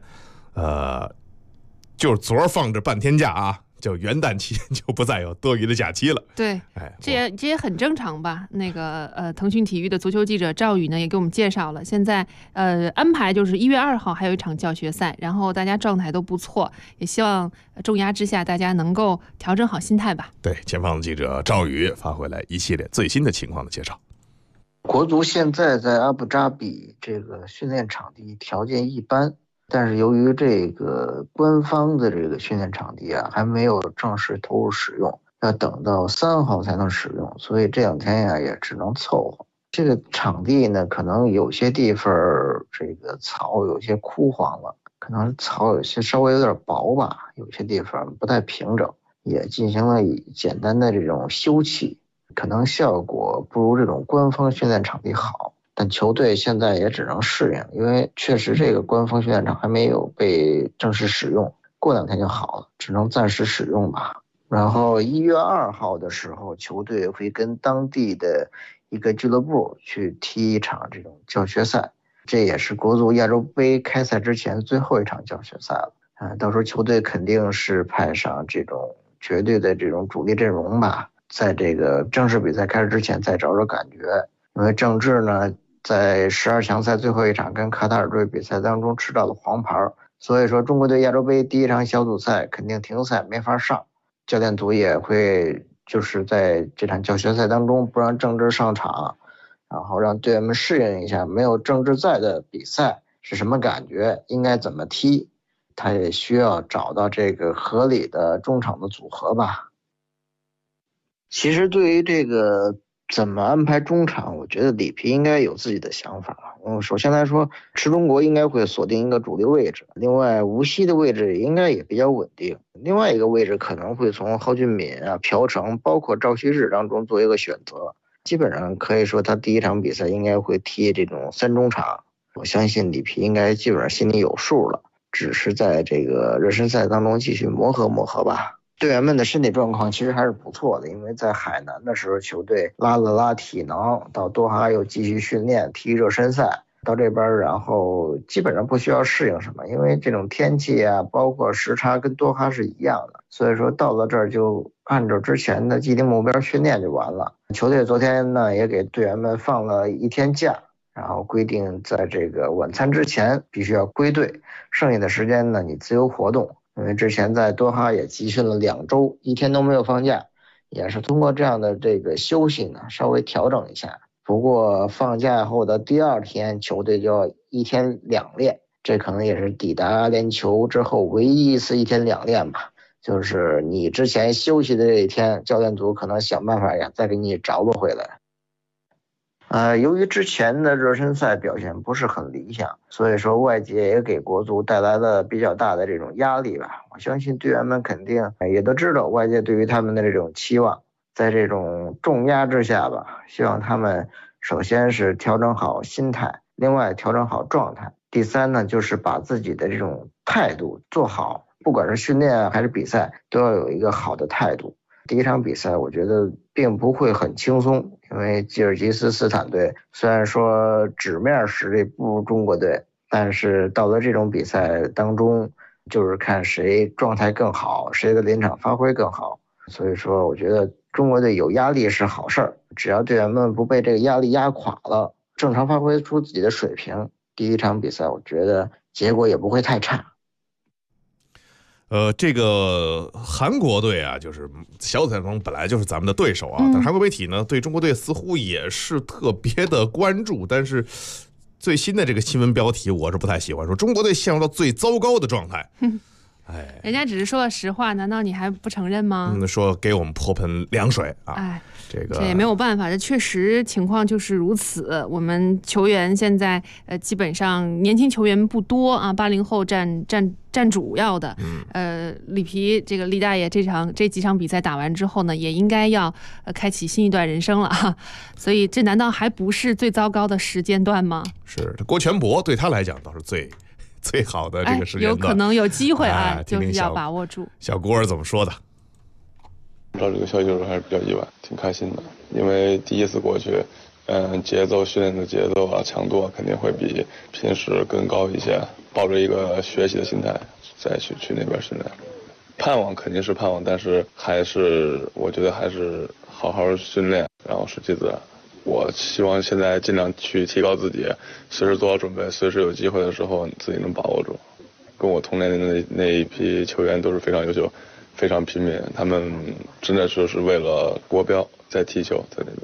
就是昨儿放着半天假啊，就元旦期间就不再有多余的假期了。 对，这也很正常吧？那个腾讯体育的足球记者赵宇呢也给我们介绍了，现在安排就是1月2号还有一场教学赛，然后大家状态都不错，也希望重压之下大家能够调整好心态吧。 对，前方的记者赵宇发回来一系列最新的情况的介绍。 国足现在在阿布扎比这个训练场地条件一般，但是由于这个官方的这个训练场地啊还没有正式投入使用，要等到3号才能使用，所以这2天呀也只能凑合。这个场地呢，可能有些地方这个草有些枯黄了，可能草有些稍微有点薄吧，有些地方不太平整，也进行了简单的这种修葺。可能效果不如这种官方训练场地好，但球队现在也只能适应，因为确实这个官方训练场还没有被正式使用，过2天就好了，只能暂时使用吧。然后1月2号的时候，球队会跟当地的一个俱乐部去踢一场这种教学赛，这也是国足亚洲杯开赛之前最后一场教学赛了。到时候球队肯定是派上这种绝对的这种主力阵容吧。在这个正式比赛开始之前再找找感觉，因为郑智呢在12强赛最后一场跟卡塔尔队比赛当中吃到了黄牌，所以说中国队亚洲杯第1场小组赛肯定停赛没法上，教练组也会就是在这场教学赛当中不让郑智上场，然后让队员们适应一下没有郑智在的比赛是什么感觉，应该怎么踢，他也需要找到这个合理的中场的组合吧。其实对于这个怎么安排中场，我觉得里皮应该有自己的想法。首先来说，池中国应该会锁定一个主力位置，另外吴曦的位置应该也比较稳定，另外一个位置可能会从蒿俊闵啊、朴成包括赵旭日当中做一个选择。基本上可以说他第1场比赛应该会踢这种3中场，我相信里皮应该基本上心里有数了，只是在这个热身赛当中继续磨合吧。队员们的身体状况其实还是不错的，因为在海南的时候球队拉了拉体能，到多哈又继续训练踢热身赛，到这边然后基本上不需要适应什么，因为这种天气啊包括时差跟多哈是一样的，所以说到了这儿就按照之前的既定目标训练就完了。球队昨天呢也给队员们放了1天假，然后规定在这个晚餐之前必须要归队，剩下的时间呢你自由活动。因为之前在多哈也集训了2周，1天都没有放假，也是通过这样的这个休息呢稍微调整一下。不过放假后的第2天球队就要1天2练，这可能也是抵达阿联酋之后唯一一次1天2练吧，就是你之前休息的这1天，教练组可能想办法呀再给你找回来。由于之前的热身赛表现不是很理想，所以说外界也给国足带来了比较大的这种压力吧。我相信队员们肯定也都知道外界对于他们的这种期望，在这种重压之下吧，希望他们首先是调整好心态，另外调整好状态，第3呢就是把自己的这种态度做好，不管是训练还是比赛都要有一个好的态度。第1场比赛我觉得并不会很轻松，因为吉尔吉斯斯坦队虽然说纸面实力不如中国队，但是到了这种比赛当中就是看谁状态更好，谁的临场发挥更好，所以说我觉得中国队有压力是好事儿，只要队员们不被这个压力压垮了，正常发挥出自己的水平，第1场比赛我觉得结果也不会太差。 这个韩国队啊，就是小组赛中本来就是咱们的对手啊，但韩国媒体呢对中国队似乎也是特别的关注，但是最新的这个新闻标题我是不太喜欢，说中国队陷入到最糟糕的状态。 人家只是说了实话，难道你还不承认吗？ 说给我们泼盆凉水啊！这也没有办法，这确实情况就是如此。我们球员现在基本上年轻球员不多啊，80后占主要的。里皮这个李大爷这几场比赛打完之后呢，也应该要开启新一段人生了啊。所以这难道还不是最糟糕的时间段吗？ 是，这郭全博对他来讲倒是最好的这个时间段， 有可能有机会啊，就是要把握住。 小郭儿怎么说的？ 知道这个消息的时候还是比较意外，挺开心的，因为第一次过去，训练的节奏啊、强度啊，肯定会比平时更高一些。抱着一个学习的心态再去那边训练，盼望肯定是盼望，但是我觉得还是好好训练，然后顺其自然。我希望现在尽量去提高自己，随时做好准备，随时有机会的时候自己能把握住。跟我同年龄的那一批球员都是非常优秀，非常拼命，他们真的就是为了国标在踢球，在那边。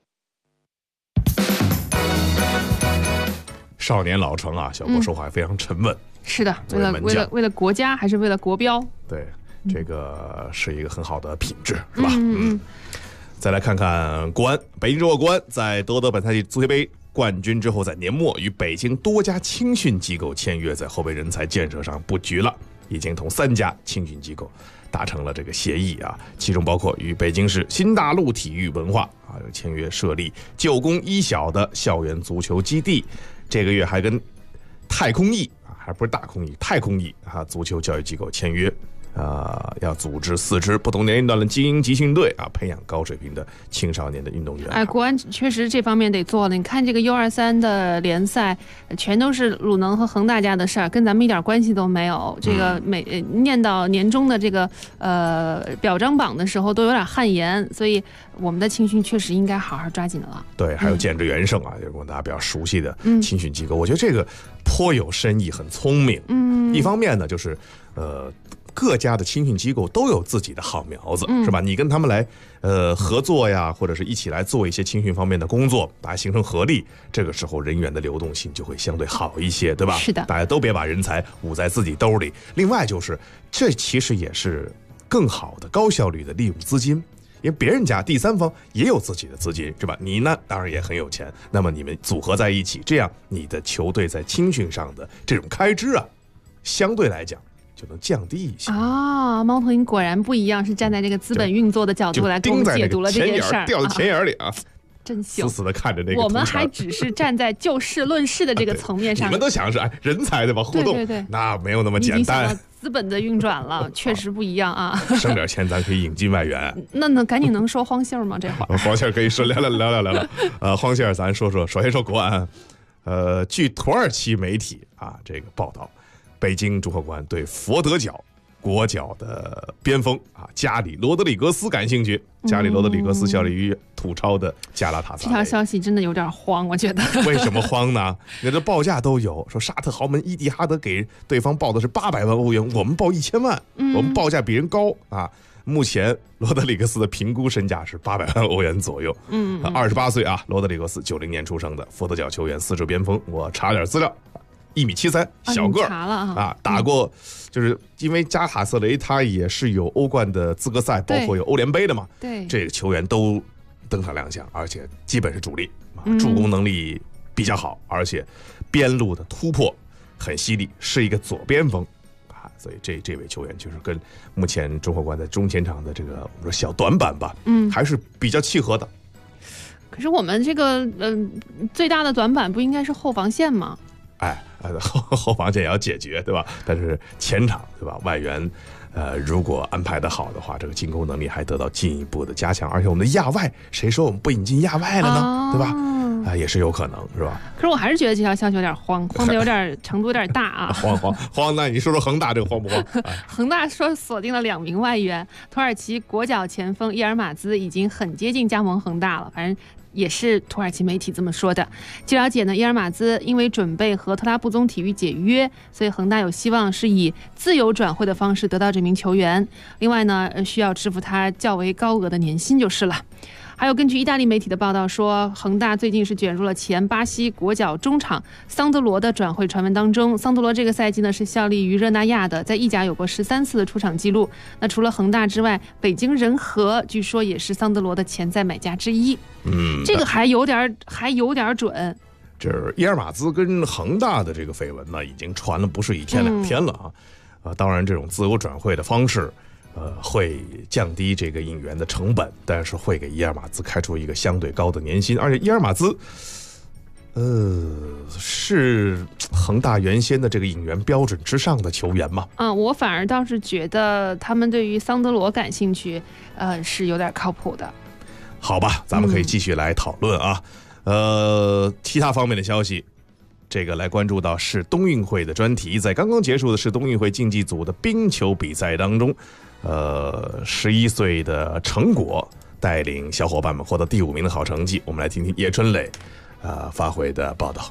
少年老成啊，小郭说话非常沉稳。 是的，为了国家还是为了国标？ 对，这个是一个很好的品质，是吧？再来看看国安，北京中国国安在夺得本赛季足协杯冠军之后，在年末与北京多家青训机构签约，在后备人才建设上布局了，已经同3家青训机构达成了这个协议啊，其中包括与北京市新大陆体育文化签约设立9公1小的校园足球基地，这个月还跟太空翼还不是大空翼，太空翼足球教育机构签约。要组织4支不同年龄段的精英集训队培养高水平的青少年的运动员。 国安确实这方面得做了。你看这个U23的联赛，全都是鲁能和恒大家的事儿，跟咱们一点关系都没有。这个念到年终的这个表彰榜的时候，都有点汗颜。所以我们的青训确实应该好好抓紧了。 对，还有建志元盛就是我们大家比较熟悉的青训机构，我觉得这个颇有深意，很聪明。一方面呢，就是各家的青训机构都有自己的好苗子，是吧？你跟他们来合作呀，或者是一起来做一些青训方面的工作，大家形成合力，这个时候人员的流动性就会相对好一些，对吧？ 是的， 大家都别把人才捂在自己兜里。另外就是这其实也是更好的高效率的利用资金，因为别人家第三方也有自己的资金，是吧？你呢当然也很有钱，那么你们组合在一起，这样你的球队在青训上的这种开支相对来讲就能降低一些猫头鹰果然不一样，是站在这个资本运作的角度来给我们解读了这件事儿， 掉在钱眼里真行， 死死的看着那个。 我们还只是站在就事论事的这个层面上， 你们都想是人才对吧？互动， 对， 那没有那么简单。 资本的运转了，确实不一样啊。 省点钱，咱可以引进外援。 那赶紧能说荒信儿吗？这会儿荒信儿可以说聊。荒信儿，咱说，首先说国安。据土耳其媒体这个报道。北京中赫国安对佛得角国脚的边锋加里罗德里格斯感兴趣。加里罗德里格斯效力于土超的加拉塔萨雷。 这条消息真的有点慌，我觉得。 为什么慌呢？你的报价都有，说沙特豪门伊蒂哈德给对方报的是800万欧元，我们报1000万，我们报价比人高目前罗德里格斯的评估身价是800万欧元左右。28岁罗德里格斯90年出生的佛得角球员，4指边锋。我查点资料。1.73米，小个儿打过，就是因为加塔瑟雷他也是有欧冠的资格赛，包括有欧联杯的嘛。 对， 这个球员都登场亮相，而且基本是主力，助攻能力比较好，而且边路的突破很犀利，是一个左边锋所以这位球员就是跟目前中赫国安在中前场的这个我们说小短板吧，还是比较契合的。 可是我们这个最大的短板不应该是后防线吗？ 后防线也要解决，对吧？但是前场，对吧？外援，如果安排的好的话，这个进攻能力还得到进一步的加强。而且我们的亚外，谁说我们不引进亚外了呢？对吧？也是有可能，是吧？ 可是我还是觉得这条消息有点慌的有点程度有点大慌。那你说说恒大这个慌不慌？ 恒大说锁定了2名外援，土耳其国脚前锋伊尔马兹已经很接近加盟恒大了，反正。也是土耳其媒体这么说的。据了解呢，伊尔马兹因为准备和特拉布宗体育解约，所以恒大有希望是以自由转会的方式得到这名球员。另外呢，需要支付他较为高额的年薪就是了。 还有根据意大利媒体的报道说，恒大最近是卷入了前巴西国脚中场桑德罗的转会传闻当中。桑德罗这个赛季呢是效力于热那亚的，在意甲有过13次的出场记录。那除了恒大之外，北京人和据说也是桑德罗的潜在买家之一。这个还有点准。 这是伊尔马兹跟恒大的这个绯闻呢，已经传了不是1天2天了啊。当然，这种自由转会的方式，会降低这个引援的成本，但是会给伊尔马兹开出一个相对高的年薪，而且伊尔马兹，是恒大原先的这个引援标准之上的球员吗？ 我反而倒是觉得他们对于桑德罗感兴趣，是有点靠谱的。 好吧，咱们可以继续来讨论啊。其他方面的消息，这个来关注到是冬运会的专题。在刚刚结束的是冬运会竞技组的冰球比赛当中，11岁的成果带领小伙伴们获得第5名的好成绩。我们来听听叶春磊发回的报道。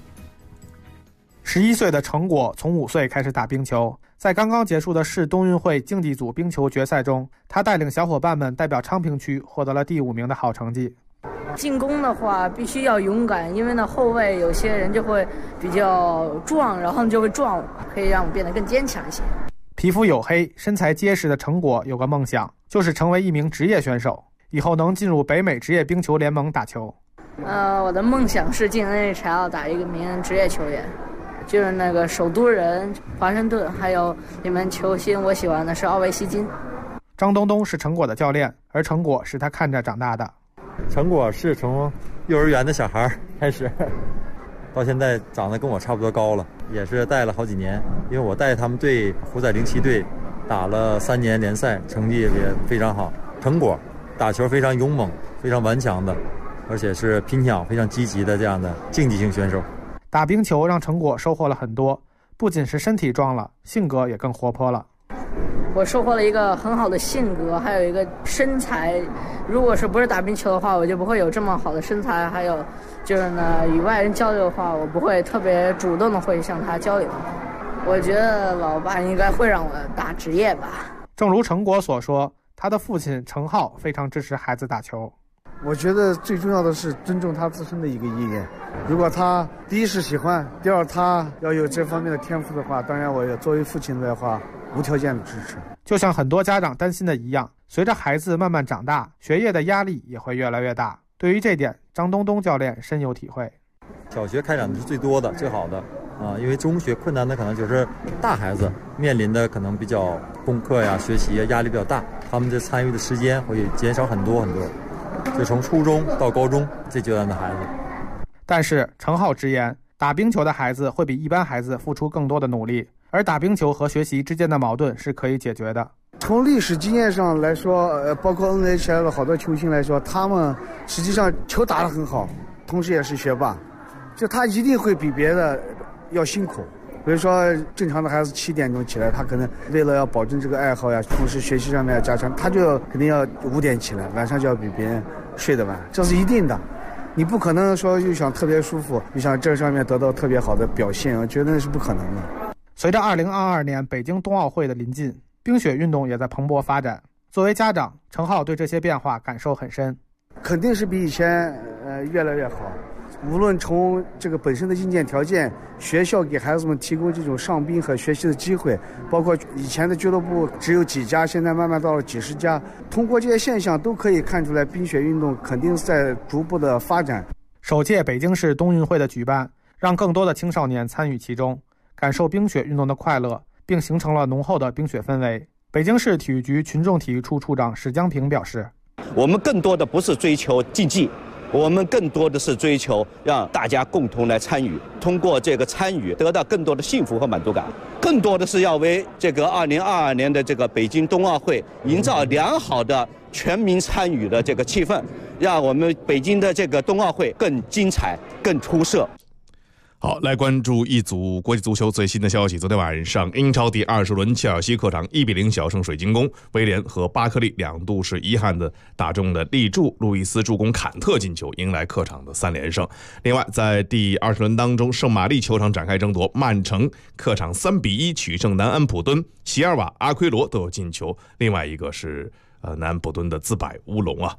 11岁的成果从5岁开始打冰球，在刚刚结束的市冬运会竞技组冰球决赛中，他带领小伙伴们代表昌平区获得了第5名的好成绩。 进攻的话必须要勇敢，因为呢后卫有些人就会比较壮，然后就会撞我，可以让我变得更坚强一些。 皮肤黝黑、身材结实的成果有个梦想，就是成为一名职业选手，以后能进入北美职业冰球联盟打球。 我的梦想是进 NHL 打一个名职业球员，就是那个首都人、华盛顿，还有你们球星，我喜欢的是奥维西金。 张东东是成果的教练，而成果是他看着长大的。 成果是从幼儿园的小孩开始，到现在长得跟我差不多高了，也是带了好几年。因为我带他们队虎仔07队打了3年联赛，成绩也非常好。成果打球非常勇猛、非常顽强的，而且是拼抢非常积极的这样的竞技性选手。 打冰球让成果收获了很多，不仅是身体壮了，性格也更活泼了。 我收获了一个很好的性格，还有一个身材。如果是不是打冰球的话，我就不会有这么好的身材。还有就是呢，与外人交流的话，我不会特别主动的会向他交流。我觉得老爸应该会让我打职业吧。 正如成果所说，他的父亲程浩非常支持孩子打球。 我觉得最重要的是尊重他自身的一个意愿。如果他第一是喜欢，第二他要有这方面的天赋的话，当然我也作为父亲的话，无条件的支持。 就像很多家长担心的一样，随着孩子慢慢长大，学业的压力也会越来越大。对于这点，张东东教练深有体会。 小学开展的是最多的、最好的因为中学困难的可能就是大孩子面临的可能比较功课呀、学习呀压力比较大，他们这参与的时间会减少很多很多。就从初中到高中这阶段的孩子。 但是程浩直言，打冰球的孩子会比一般孩子付出更多的努力，而打冰球和学习之间的矛盾是可以解决的。 从历史经验上来说，包括 NHL 的好多球星来说，他们实际上球打得很好，同时也是学霸，就他一定会比别的要辛苦。比如说正常的孩子7点钟起来，他可能为了要保证这个爱好呀，同时学习上面要加强，他就肯定要5点起来，晚上就要比别人睡得晚，这是一定的。你不可能说又想特别舒服，又想这上面得到特别好的表现，我觉得那是不可能的。 随着2022年北京冬奥会的临近，冰雪运动也在蓬勃发展。作为家长，程浩对这些变化感受很深。 肯定是比以前越来越好。无论从这个本身的硬件条件，学校给孩子们提供这种上冰和学习的机会，包括以前的俱乐部只有几家，现在慢慢到了几十家。通过这些现象都可以看出来，冰雪运动肯定是在逐步的发展。 首届北京市冬运会的举办，让更多的青少年参与其中，感受冰雪运动的快乐，并形成了浓厚的冰雪氛围。北京市体育局群众体育处处长史江平表示， 我们更多的不是追求竞技，我们更多的是追求让大家共同来参与，通过这个参与得到更多的幸福和满足感，更多的是要为这个2022年的这个北京冬奥会营造良好的全民参与的这个气氛，让我们北京的这个冬奥会更精彩、更出色。 好，来关注一组国际足球最新的消息。昨天晚上，英超第20轮，切尔西客场1-0小胜水晶宫，威廉和巴克利2度是遗憾的打中了立柱，路易斯助攻坎特进球，迎来客场的3连胜。另外，在第20轮当中，圣玛丽球场展开争夺，曼城客场3-1取胜南安普敦，席尔瓦、阿奎罗都有进球，另外一个是南安普敦的自摆乌龙啊。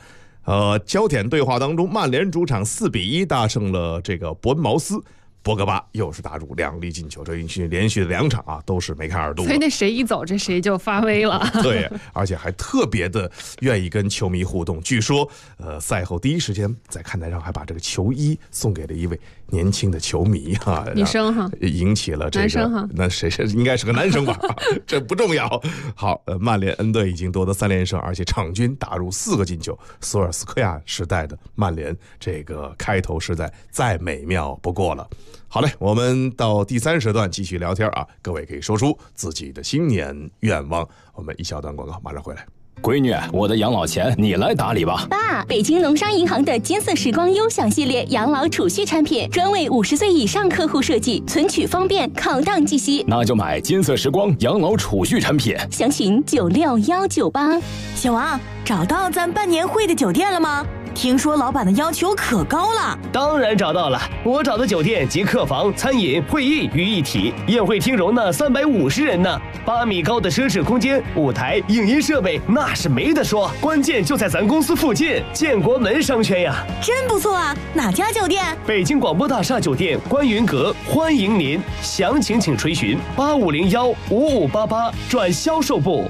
焦点对话当中，曼联主场4-1大胜了这个伯恩茅斯。博格巴又是打入2粒进球，这连续2场啊都是梅开二度。 所以那谁一走，这谁就发威了。 对，而且还特别的愿意跟球迷互动。据说，赛后第一时间在看台上还把这个球衣送给了一位年轻的球迷哈， 女生哈， 引起了这个男生哈， 那谁是应该是个男生吧？这不重要。好，曼联 N 队已经夺得3连胜，而且场均打入4个进球。索尔斯克亚时代的曼联，这个开头实在再美妙不过了。好嘞，我们到第3时段继续聊天啊，各位可以说出自己的新年愿望。我们一小段广告，马上回来。 闺女，我的养老钱你来打理吧。 爸，北京农商银行的金色时光优享系列养老储蓄产品，专为50岁以上客户设计，存取方便，抗荡计息。 那就买金色时光养老储蓄产品， 详询96198。 小王，找到咱办年会的酒店了吗？听说老板的要求可高了。 当然找到了，我找的酒店集客房、餐饮、会议于一体，宴会厅容纳350人呢，8米高的奢侈空间，舞台、影音设备那是没得说，关键就在咱公司附近，建国门商圈呀。 真不错啊，哪家酒店？ 北京广播大厦酒店观云阁，欢迎您，详情请垂询8501-5588转销售部。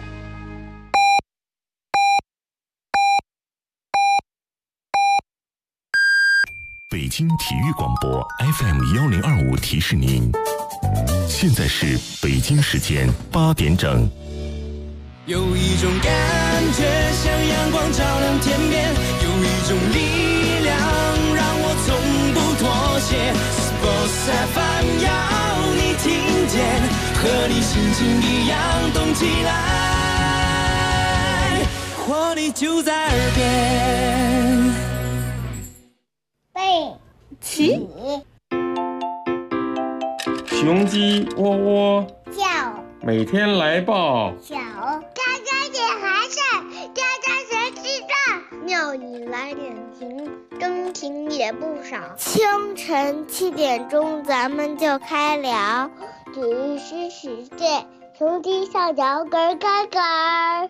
北京体育广播 FM1025提示您，现在是北京时间8点整。 有一种感觉像阳光照亮天边，有一种力量让我从不妥协。Sports FM 要你听见，和你心情一样动起来，活力就在耳边。 起， 雄鸡喔喔叫， 每天来报小，家家点孩子，家家谁知道？庙里来点情，真情也不少。清晨7点钟，咱们就开聊，只是世界，雄鸡小脚咯咯咯。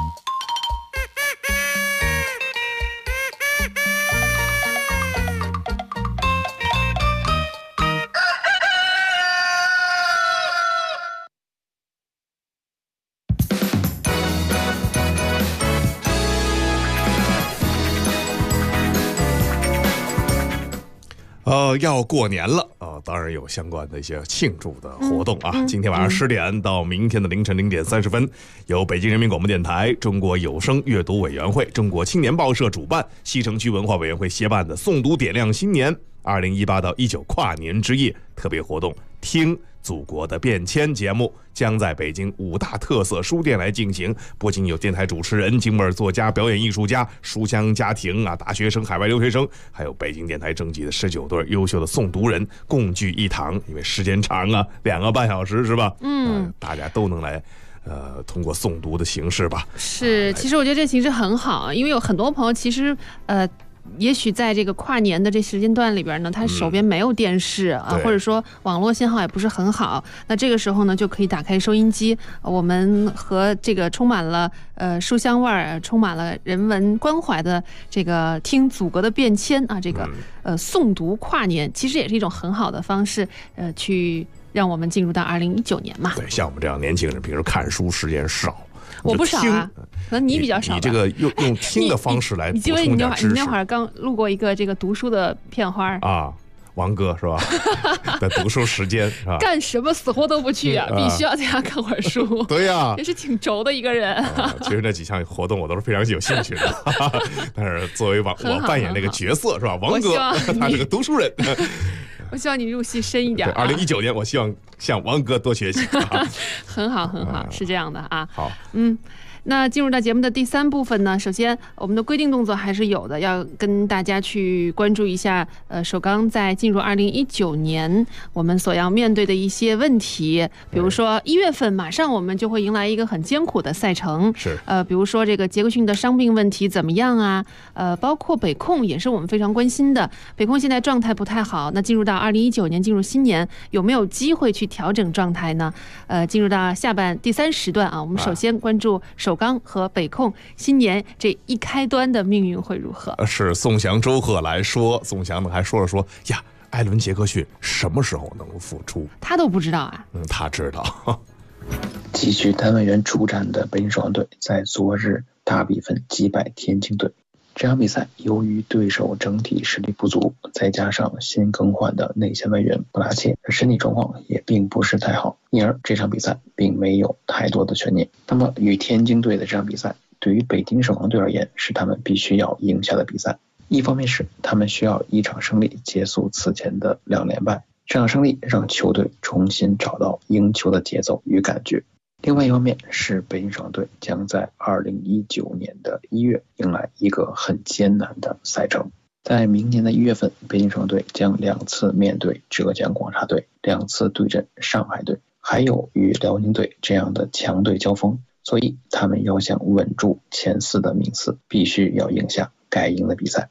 要过年了当然有相关的一些庆祝的活动啊。今天晚上10点到明天的凌晨0点30分，由北京人民广播电台、中国有声阅读委员会、中国青年报社主办，西城区文化委员会协办的诵读点亮新年2018到19跨年之夜特别活动，听祖国的变迁节目将在北京5大特色书店来进行，不仅有电台主持人、京味作家、表演艺术家、书香家庭大学生、海外留学生，还有北京电台征集的19对优秀的诵读人共聚一堂，因为时间长2个半小时是吧？大家都能来通过诵读的形式吧。 是，其实我觉得这形式很好，因为有很多朋友其实也许在这个跨年的这时间段里边呢，他手边没有电视或者说网络信号也不是很好，那这个时候呢就可以打开收音机，我们和这个充满了书香味儿、充满了人文关怀的这个听祖国的变迁这个诵读跨年，其实也是一种很好的方式，去让我们进入到2019年嘛。 对，像我们这样年轻人，平时看书时间少。 我不少啊，可能你比较少。 你这个用听的方式来补充点知识。 你那会儿刚录过一个这个读书的片花王哥是吧？的读书时间是吧？ 干什么死活都不去必须要在家看会儿书。 对呀， 也是挺轴的一个人。 其实那几项活动我都是非常有興趣的，但是作为我扮演那个角色是吧？王哥他是个读书人。 我希望你入戏深一点。 对，2019年我希望向王哥多学习。 很好，很好，是这样的啊。 好， 那进入到节目的第3部分呢，首先我们的规定动作还是有的，要跟大家去关注一下首钢在进入2019年我们所要面对的一些问题，比如说1月份马上我们就会迎来一个很艰苦的赛程， 是比如说这个杰克逊的伤病问题怎么样啊？包括北控也是我们非常关心的，北控现在状态不太好，那进入到2019年，进入新年有没有机会去调整状态呢？进入到下半第3时段我们首先关注首首钢和北控新年这一开端的命运会如何？ 是宋翔周贺来说，宋翔呢还说了说呀，艾伦杰克逊什么时候能复出？ 他都不知道啊。 他知道。 继续单位员出战的北京首钢队在昨日大比分击败天津队。这场比赛由于对手整体实力不足，再加上新更换的内线外援布拉切身体状况也并不是太好，因而这场比赛并没有太多的悬念。那么与天津队的这场比赛，对于北京首钢队而言是他们必须要赢下的比赛。一方面是他们需要一场胜利结束此前的2连败，这场胜利让球队重新找到赢球的节奏与感觉。另外一方面是北京首钢队将在2019年的1月迎来一个很艰难的赛程。在明年的1月份，北京首钢队将2次面对浙江广厦队，2次对阵上海队，还有与辽宁队这样的强队交锋，所以他们要想稳住前4的名次，必须要赢下该赢的比赛。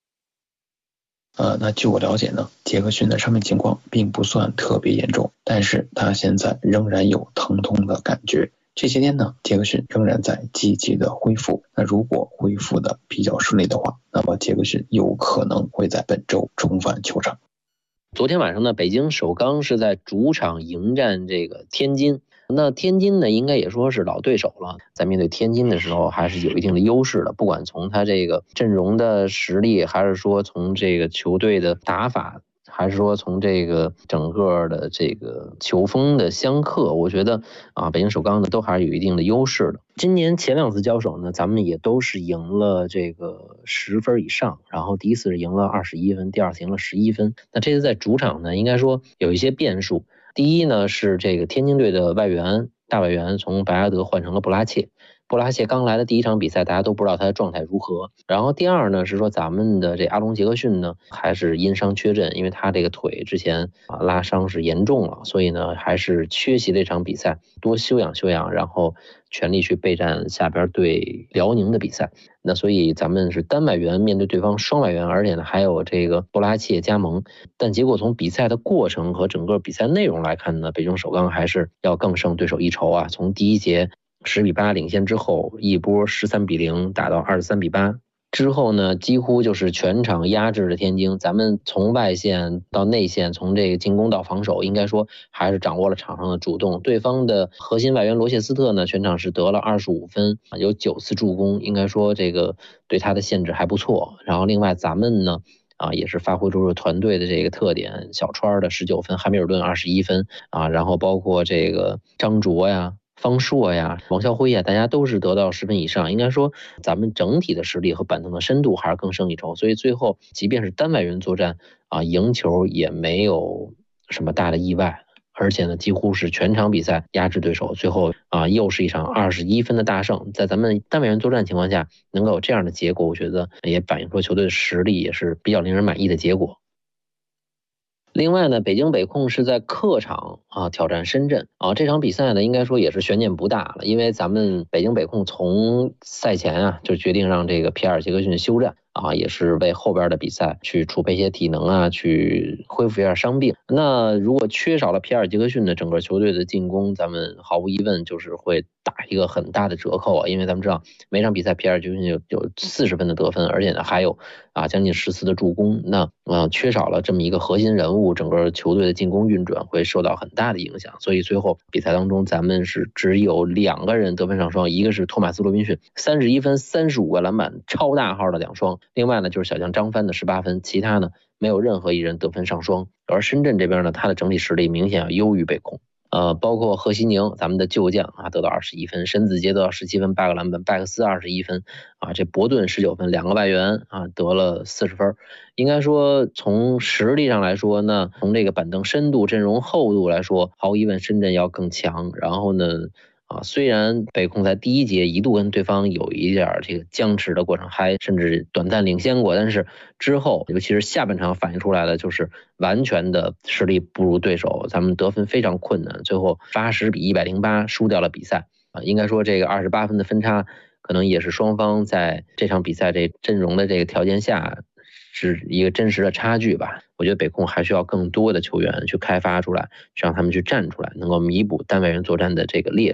那据我了解呢，杰克逊的伤病情况并不算特别严重，但是他现在仍然有疼痛的感觉。这些天呢，杰克逊仍然在积极的恢复。那如果恢复的比较顺利的话，那么杰克逊有可能会在本周重返球场。 昨天晚上呢，北京首钢是在主场迎战这个天津。那天津呢，应该也说是老对手了，在面对天津的时候还是有一定的优势的，不管从他这个阵容的实力，还是说从这个球队的打法，还是说从这个整个的这个球风的相克，我觉得北京首钢呢都还是有一定的优势的。今年前2次交手呢，咱们也都是赢了这个10分以上，然后第一次是赢了21分，第二次赢了11分。那这次在主场呢，应该说有一些变数。第一呢是这个天津队的大外援从白阿德换成了布拉切刚来的第一场比赛，大家都不知道他的状态如何。然后第二呢是说咱们的这阿隆杰克逊呢还是因伤缺阵，因为他这个腿之前拉伤是严重了，所以呢还是缺席这场比赛，多休养，然后全力去备战下边对辽宁的比赛。那所以咱们是单外援面对对方双外援，而且呢还有这个布拉切加盟。但结果从比赛的过程和整个比赛内容来看呢，北京首钢还是要更胜对手一筹啊。从第一节10-8领先之后，一波13-0打到23-8之后呢，几乎就是全场压制了天津。咱们从外线到内线，从这个进攻到防守，应该说还是掌握了场上的主动。对方的核心外援罗谢斯特呢，全场是得了25分，有9次助攻，应该说这个对他的限制还不错。然后另外咱们呢也是发挥出了团队的这个特点，小川的19分，汉密尔顿21分然后包括这个张卓呀、方硕呀、王啸辉呀，大家都是得到10分以上。应该说咱们整体的实力和板凳的深度还是更胜一筹，所以最后即便是单外援作战赢球也没有什么大的意外，而且呢几乎是全场比赛压制对手，最后又是一场21分的大胜。在咱们单外援作战情况下能够有这样的结果，我觉得也反映出球队的实力，也是比较令人满意的结果。另外呢，北京北控是在客场挑战深圳这场比赛呢，应该说也是悬念不大了，因为咱们北京北控从赛前就决定让这个皮尔杰克逊休战也是为后边的比赛去储备一些体能去恢复一下伤病。那如果缺少了皮尔杰克逊的整个球队的进攻，咱们毫无疑问就是会打一个很大的折扣因为咱们知道每场比赛皮尔杰克逊有40分的得分，而且呢还有将近10次的助攻。那缺少了这么一个核心人物，整个球队的进攻运转会受到很大的影响。所以最后比赛当中咱们是只有2个人得分上双，一个是托马斯罗宾逊31分35个篮板超大号的2双，另外呢就是小将张帆的18分，其他呢没有任何一人得分上双。而深圳这边呢，他的整体实力明显要优于北控。包括贺西宁咱们的旧将得到21分，申子杰得到17分8个篮板，拜克斯21分这伯顿19分，2个外援得了40分。应该说从实力上来说呢，从这个板凳深度阵容厚度来说，毫无疑问深圳要更强。然后呢虽然北控在第一节一度跟对方有一点这个僵持的过程，还甚至短暂领先过，但是之后尤其是下半场反映出来的就是完全的实力不如对手，咱们得分非常困难，最后80-108输掉了比赛应该说这个28分的分差可能也是双方在这场比赛这阵容的这个条件下是一个真实的差距吧。我觉得北控还需要更多的球员去开发出来，去让他们去站出来，能够弥补单外援作战的这个劣势。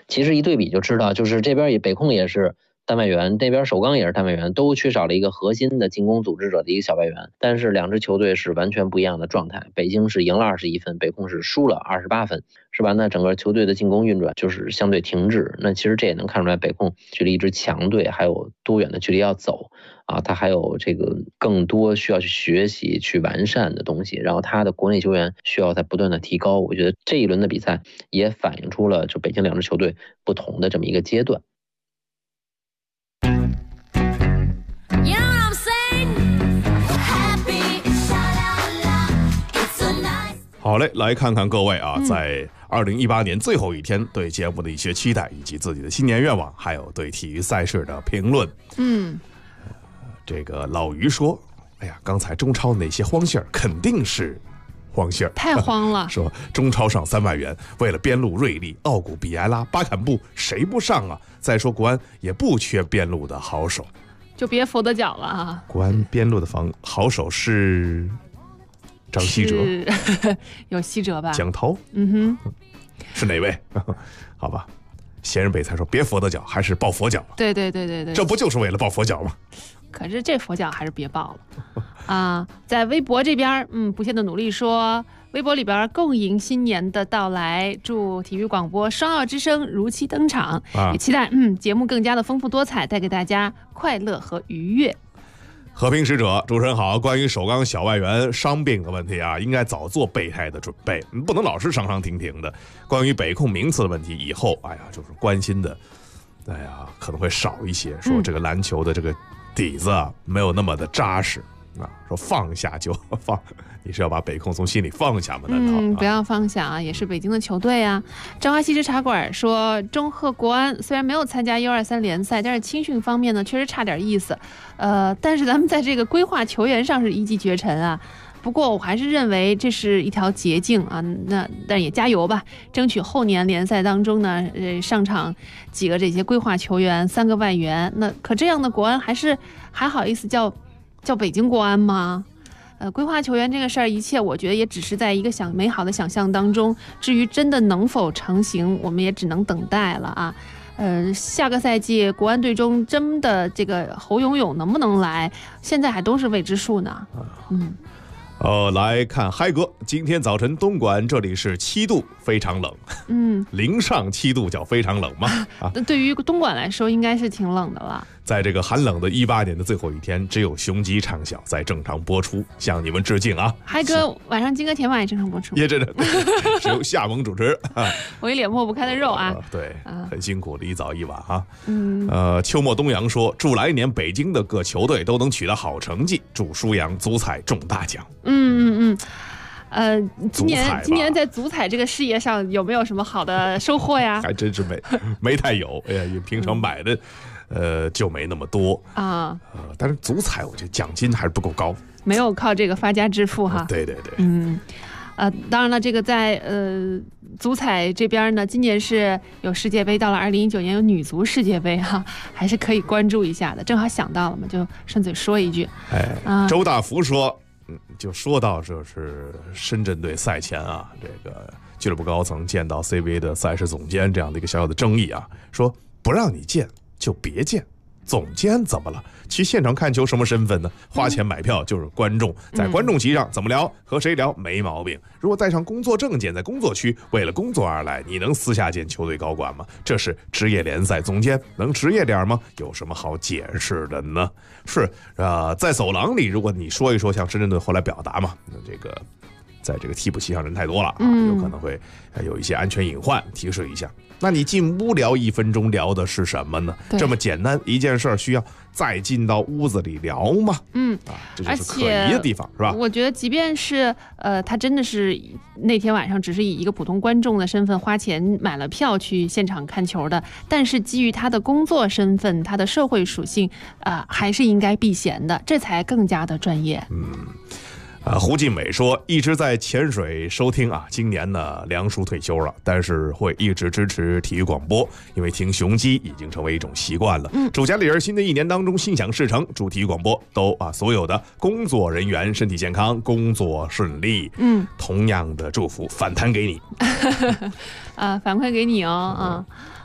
其实一对比就知道，就是这边北控也是单外援，那边首钢也是单外援，都缺少了一个核心的进攻组织者的一个小外援。但是两支球队是完全不一样的状态，北京是赢了21分，北控是输了28分，是吧？那整个球队的进攻运转就是相对停滞。那其实这也能看出来，北控距离一支强队还有多远的距离要走啊，他还有这个更多需要去学习、去完善的东西，然后他的国内球员需要在不断的提高。我觉得这一轮的比赛也反映出了就北京两支球队不同的这么一个阶段。 好嘞，来看看各位啊，在2018年最后一天对节目的一些期待，以及自己的新年愿望，还有对体育赛事的评论。这个老于说：“哎呀，刚才中超那些荒信儿肯定是荒信儿， 太荒了。 说中超上3万元，为了边路瑞丽、奥古、比埃拉、巴坎布，谁不上啊？再说国安也不缺边路的好手， 就别佛得角了啊。 国安边路的好手是。”张稀哲有稀哲吧？ 蒋涛，是哪位？好吧，闲人北才说别佛得角，还是抱佛脚。 对， 这不就是为了抱佛脚吗？ 可是这佛脚还是别抱了啊！在微博这边，不懈的努力说，微博里边共迎新年的到来，祝体育广播双奥之声如期登场，也期待节目更加的丰富多彩，带给大家快乐和愉悦。 和平使者，主持人好。关于首钢小外援伤病的问题啊，应该早做备胎的准备，不能老是伤停的。关于北控名次的问题，以后就是关心的，可能会少一些。说这个篮球的这个底子啊，没有那么的扎实啊。说放下就放，你是要把北控从心里放下吗？难道？ 不要放下啊，也是北京的球队啊。朝华西直茶馆说，中赫国安虽然没有参加U23联赛，但是青训方面呢，确实差点意思。但是咱们在这个规划球员上是一骑绝尘啊。不过我还是认为这是一条捷径啊。但也加油吧，争取后年联赛当中呢，上场几个这些规划球员，3个外援。那可这样的国安还好意思叫北京国安吗？规划球员这个事儿，一切我觉得也只是在一个美好的想象当中。至于真的能否成型，我们也只能等待了啊。下个赛季国安队中真的这个侯永永能不能来，现在还都是未知数呢。 来看嗨哥，今天早晨东莞这里是7度，非常冷。零上7度叫非常冷吗？ 对于东莞来说，应该是挺冷的了。 在这个寒冷的18年的最后一天，只有雄鸡唱晓在正常播出，向你们致敬啊！ 嗨哥，晚上金哥铁马也正常播出， 也真的是由夏萌主持。 我一脸抹不开的肉啊！ 对，很辛苦的一早一晚啊。秋末东阳说，祝来年北京的各球队都能取得好成绩，祝舒阳足彩中大奖。 今年在足彩这个事业上有没有什么好的收获呀？ 还真是没太有，哎呀，平常买的就没那么多啊。但是足彩我觉得奖金还是不够高， 没有靠这个发家致富哈。 对， 当然了，这个在足彩这边呢，今年是有世界杯，到了2019年有女足世界杯哈，还是可以关注一下的。正好想到了嘛，就顺嘴说一句。 周大福说。就说到这是深圳队赛前啊，这个俱乐部高层见到 CBA 的赛事总监这样的一个小小的争议啊，说不让你见就别见，总监怎么了？去现场看球什么身份呢？花钱买票就是观众，在观众席上怎么聊和谁聊没毛病。如果带上工作证件在工作区为了工作而来，你能私下见球队高管吗？这是职业联赛总监，能职业点吗？有什么好解释的呢？是在走廊里，如果你说一说像深圳队后来表达嘛，这个在这个替补席上人太多了有可能会有一些安全隐患，提示一下。那你进屋聊1分钟聊的是什么呢？这么简单一件事需要再进到屋子里聊吗？这就是可疑的地方，是吧？ 我觉得即便是他真的是那天晚上只是以一个普通观众的身份花钱买了票去现场看球的，但是基于他的工作身份、他的社会属性，还是应该避嫌的，这才更加的专业。 胡进美说，一直在潜水收听啊，今年呢梁叔退休了，但是会一直支持体育广播，因为听雄鸡已经成为一种习惯了。祝家里人新的一年当中心想事成，祝体育广播都所有的工作人员身体健康，工作顺利。同样的祝福反弹给你。 反馈给你哦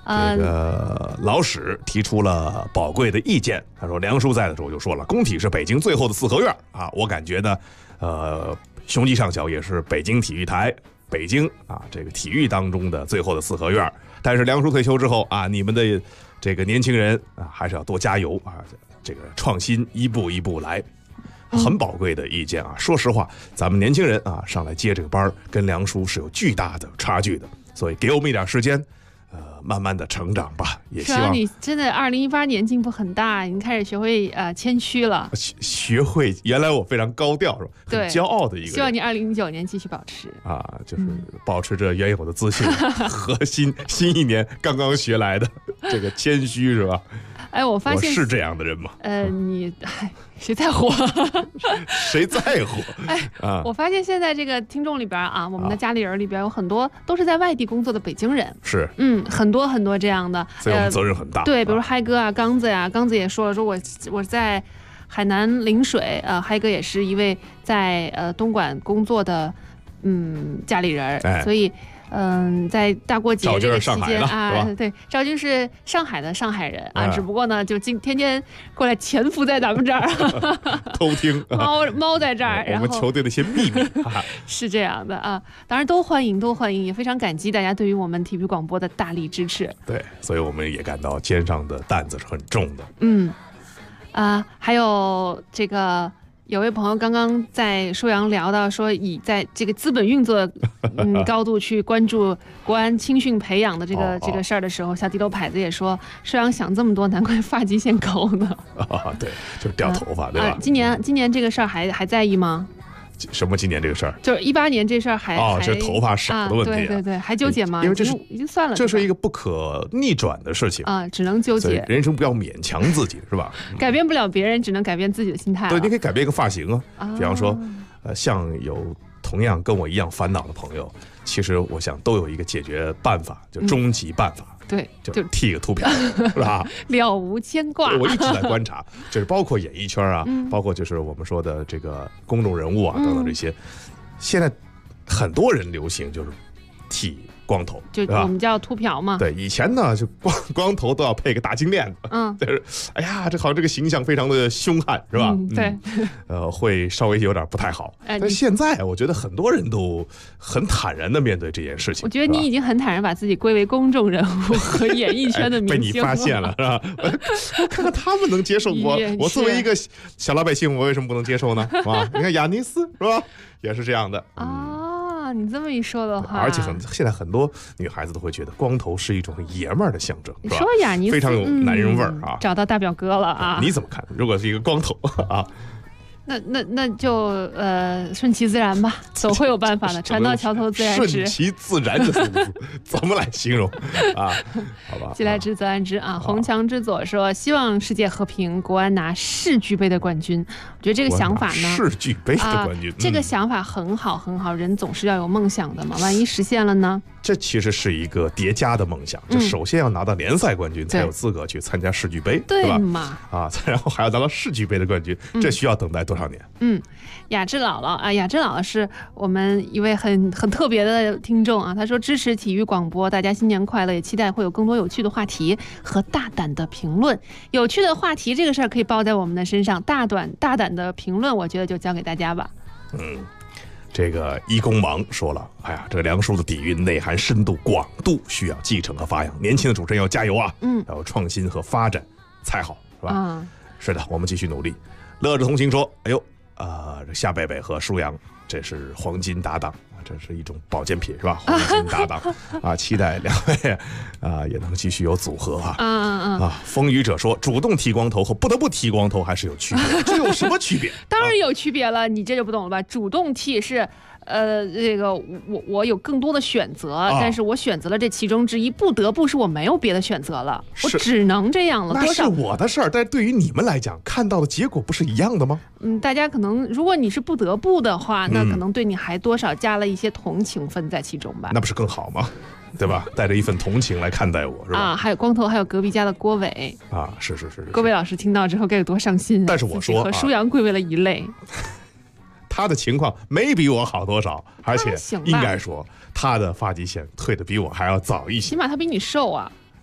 这个老史提出了宝贵的意见，他说梁叔在的时候就说了，工体是北京最后的四合院啊，我感觉呢，雄鸡上校也是北京体育台、北京啊这个体育当中的最后的四合院。但是梁叔退休之后啊，你们的这个年轻人啊，还是要多加油啊，这个创新一步一步来。很宝贵的意见啊！说实话，咱们年轻人啊上来接这个班，跟梁叔是有巨大的差距的，所以给我们一点时间，慢慢的成长吧。也希望你真的2018年进步很大，你开始学会谦虚了， 学会原来我非常高调是吧？很骄傲的一个人。 希望你2019年继续保持啊，就是保持着原有的自信和新一年刚刚学来的这个谦虚是吧？ 哎，我发现我是这样的人吗？ 你谁在乎？ 谁在乎？ 哎，我发现现在这个听众里边啊，我们的家里人里边有很多都是在外地工作的北京人， 是， 很多很多这样的， 所以我们责任很大。 对，比如嗨哥啊、刚子呀，刚子也说了，说我在海南陵水，嗨哥也是一位在东莞工作的家里人，所以。在大过节这个期间啊，对，赵军是上海的上海人啊，只不过呢，就天天过来潜伏在咱们这儿偷听， 猫在这儿， 我们球队的一些秘密是这样的啊，当然都欢迎，也非常感激大家对于我们体育广播的大力支持。 对，所以我们也感到肩上的担子是很重的。 还有这个。有位朋友刚刚在舒阳聊到说，以在这个资本运作高度去关注国安青训培养的这个事儿的时候，小地头牌子也说，舒阳想这么多，难怪发际线高呢。 对，就是掉头发，对吧？ 今年这个事儿还在意吗？ 什么今年这个事儿？ 就是18年这事儿还是头发少的问题。 对，还纠结吗？ 因为这已经算了， 这是一个不可逆转的事情啊，只能纠结。 人生不要勉强自己，是吧？ 改变不了别人，只能改变自己的心态。 对，你可以改变一个发型啊，比方说，像有同样跟我一样烦恼的朋友，其实我想都有一个解决办法，就终极办法。 对， 就剃个秃瓢，是吧？ 了无牵挂。 我一直在观察，就是包括演艺圈啊，包括就是我们说的这个公众人物啊等等这些，现在很多人流行就是剃光头， 就我们叫秃瓢嘛。 对，以前呢就光头都要配个大金链子，就是哎呀，这好像这个形象非常的凶悍，是吧？ 对， 会稍微有点不太好。但现在我觉得很多人都很坦然的面对这件事情。 我觉得你已经很坦然把自己归为公众人物和演艺圈的明星被你发现了，是吧？我看看他们能接受我作为一个小老百姓，我为什么不能接受呢？啊，你看雅尼斯是吧，也是这样的你这么一说的话， 而且现在很多女孩子都会觉得光头是一种爷们儿的象征。 你说雅尼斯非常有男人味儿啊！ 找到大表哥了啊！ 你怎么看？如果是一个光头啊？ 那就顺其自然吧，总会有办法的。船到桥头自然直。 顺其自然这4个字怎么来形容啊？好吧， 既来之则安之啊！红墙之左说希望世界和平，国安拿世俱杯的冠军。我觉得这个想法呢， 世俱杯的冠军， 这个想法很好很好。人总是要有梦想的嘛，万一实现了呢？ 这其实是一个叠加的梦想，就首先要拿到联赛冠军，才有资格去参加世俱杯， 对吧？ 嘛然后还要拿到世俱杯的冠军，这需要等待多少年？ 雅致姥姥啊，雅致姥姥是我们一位很特别的听众啊。他说支持体育广播，大家新年快乐，也期待会有更多有趣的话题和大胆的评论。有趣的话题这个事儿可以包在我们的身上，大胆的评论，我觉得就交给大家吧。 这个一公王说了，哎呀，这个梁叔的底蕴、内涵、深度、广度需要继承和发扬，年轻的主持人要加油啊！要有创新和发展才好，是吧？是的，我们继续努力。乐着同行说，哎呦，这夏贝贝和舒阳，这是黄金搭档，这是一种保健品，是吧？黄金搭档啊，期待两位也能继续有组合风雨者说，主动剃光头和不得不剃光头还是有区别，这有什么区别？ 当然有区别了，你这就不懂了吧？主动剃是。这个我有更多的选择，但是我选择了这其中之一，不得不是我没有别的选择了，我只能这样了。 那是我的事儿，但是对于你们来讲，看到的结果不是一样的吗？ 大家可能如果你是不得不的话，那可能对你还多少加了一些同情分在其中吧。 那不是更好吗？对吧？带着一份同情来看待我，是吧？ 还有光头，还有隔壁家的郭伟是。 郭伟老师听到之后该有多伤心啊！ 但是我说和舒阳归为了一类。 他的情况没比我好多少，而且应该说他的发际线退的比我还要早一些， 起码他比你瘦啊。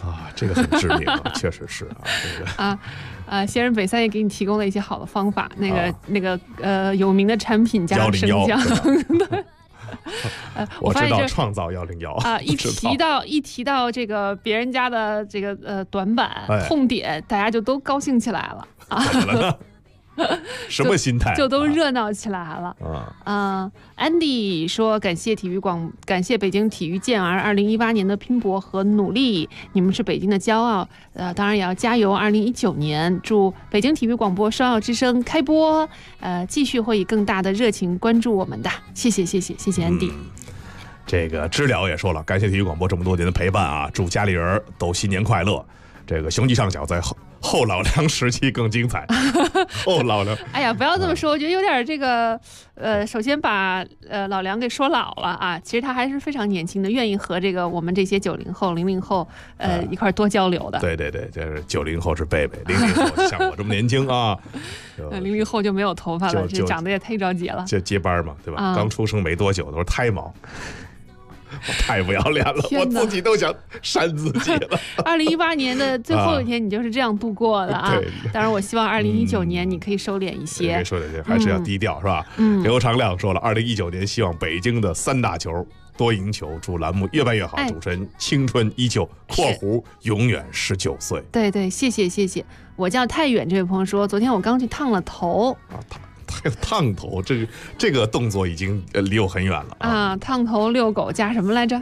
啊，这个很致命啊，确实是啊，这个仙人北三也给你提供了一些好的方法，那个有名的产品加上生姜。对。 我知道创造101 啊，一提到这个别人家的这个短板、痛点，大家就都高兴起来了啊。 怎么了呢？什么心态？ 就都热闹起来了。Andy 说感谢北京体育健儿2018年的拼搏和努力，你们是北京的骄傲。当然也要加油2019年，祝北京体育广播双奥之声开播，继续会以更大的热情关注我们的。谢谢 Andy。 这个知了也说了，感谢体育广播这么多年的陪伴啊，祝家里人都新年快乐。这个雄鸡上小在后老梁时期更精彩。后老梁， 哎呀，不要这么说，我觉得有点这个首先把老梁给说老了啊，其实他还是非常年轻的，愿意和这个我们这些90后、00后一块多交流的。 对，这是90后是贝贝，00后就像我这么年轻啊。 00后就没有头发了，这长得也太着急了。 就接班嘛，对吧？刚出生没多久都是胎毛。我太不要脸了，我自己都想扇自己了。 2018年的最后一天，你就是这样度过的啊！当然，我希望2019年你可以收敛一些， 收敛一些，还是要低调，是吧？刘长亮说了，2019年希望北京的3大球多赢球，祝栏目越办越好。主持人青春依旧（括弧永远19岁）。 对，谢谢。我叫太远这位朋友说，昨天我刚去烫了头。 烫头，这个动作已经离我很远了啊！烫头、遛狗加什么来着？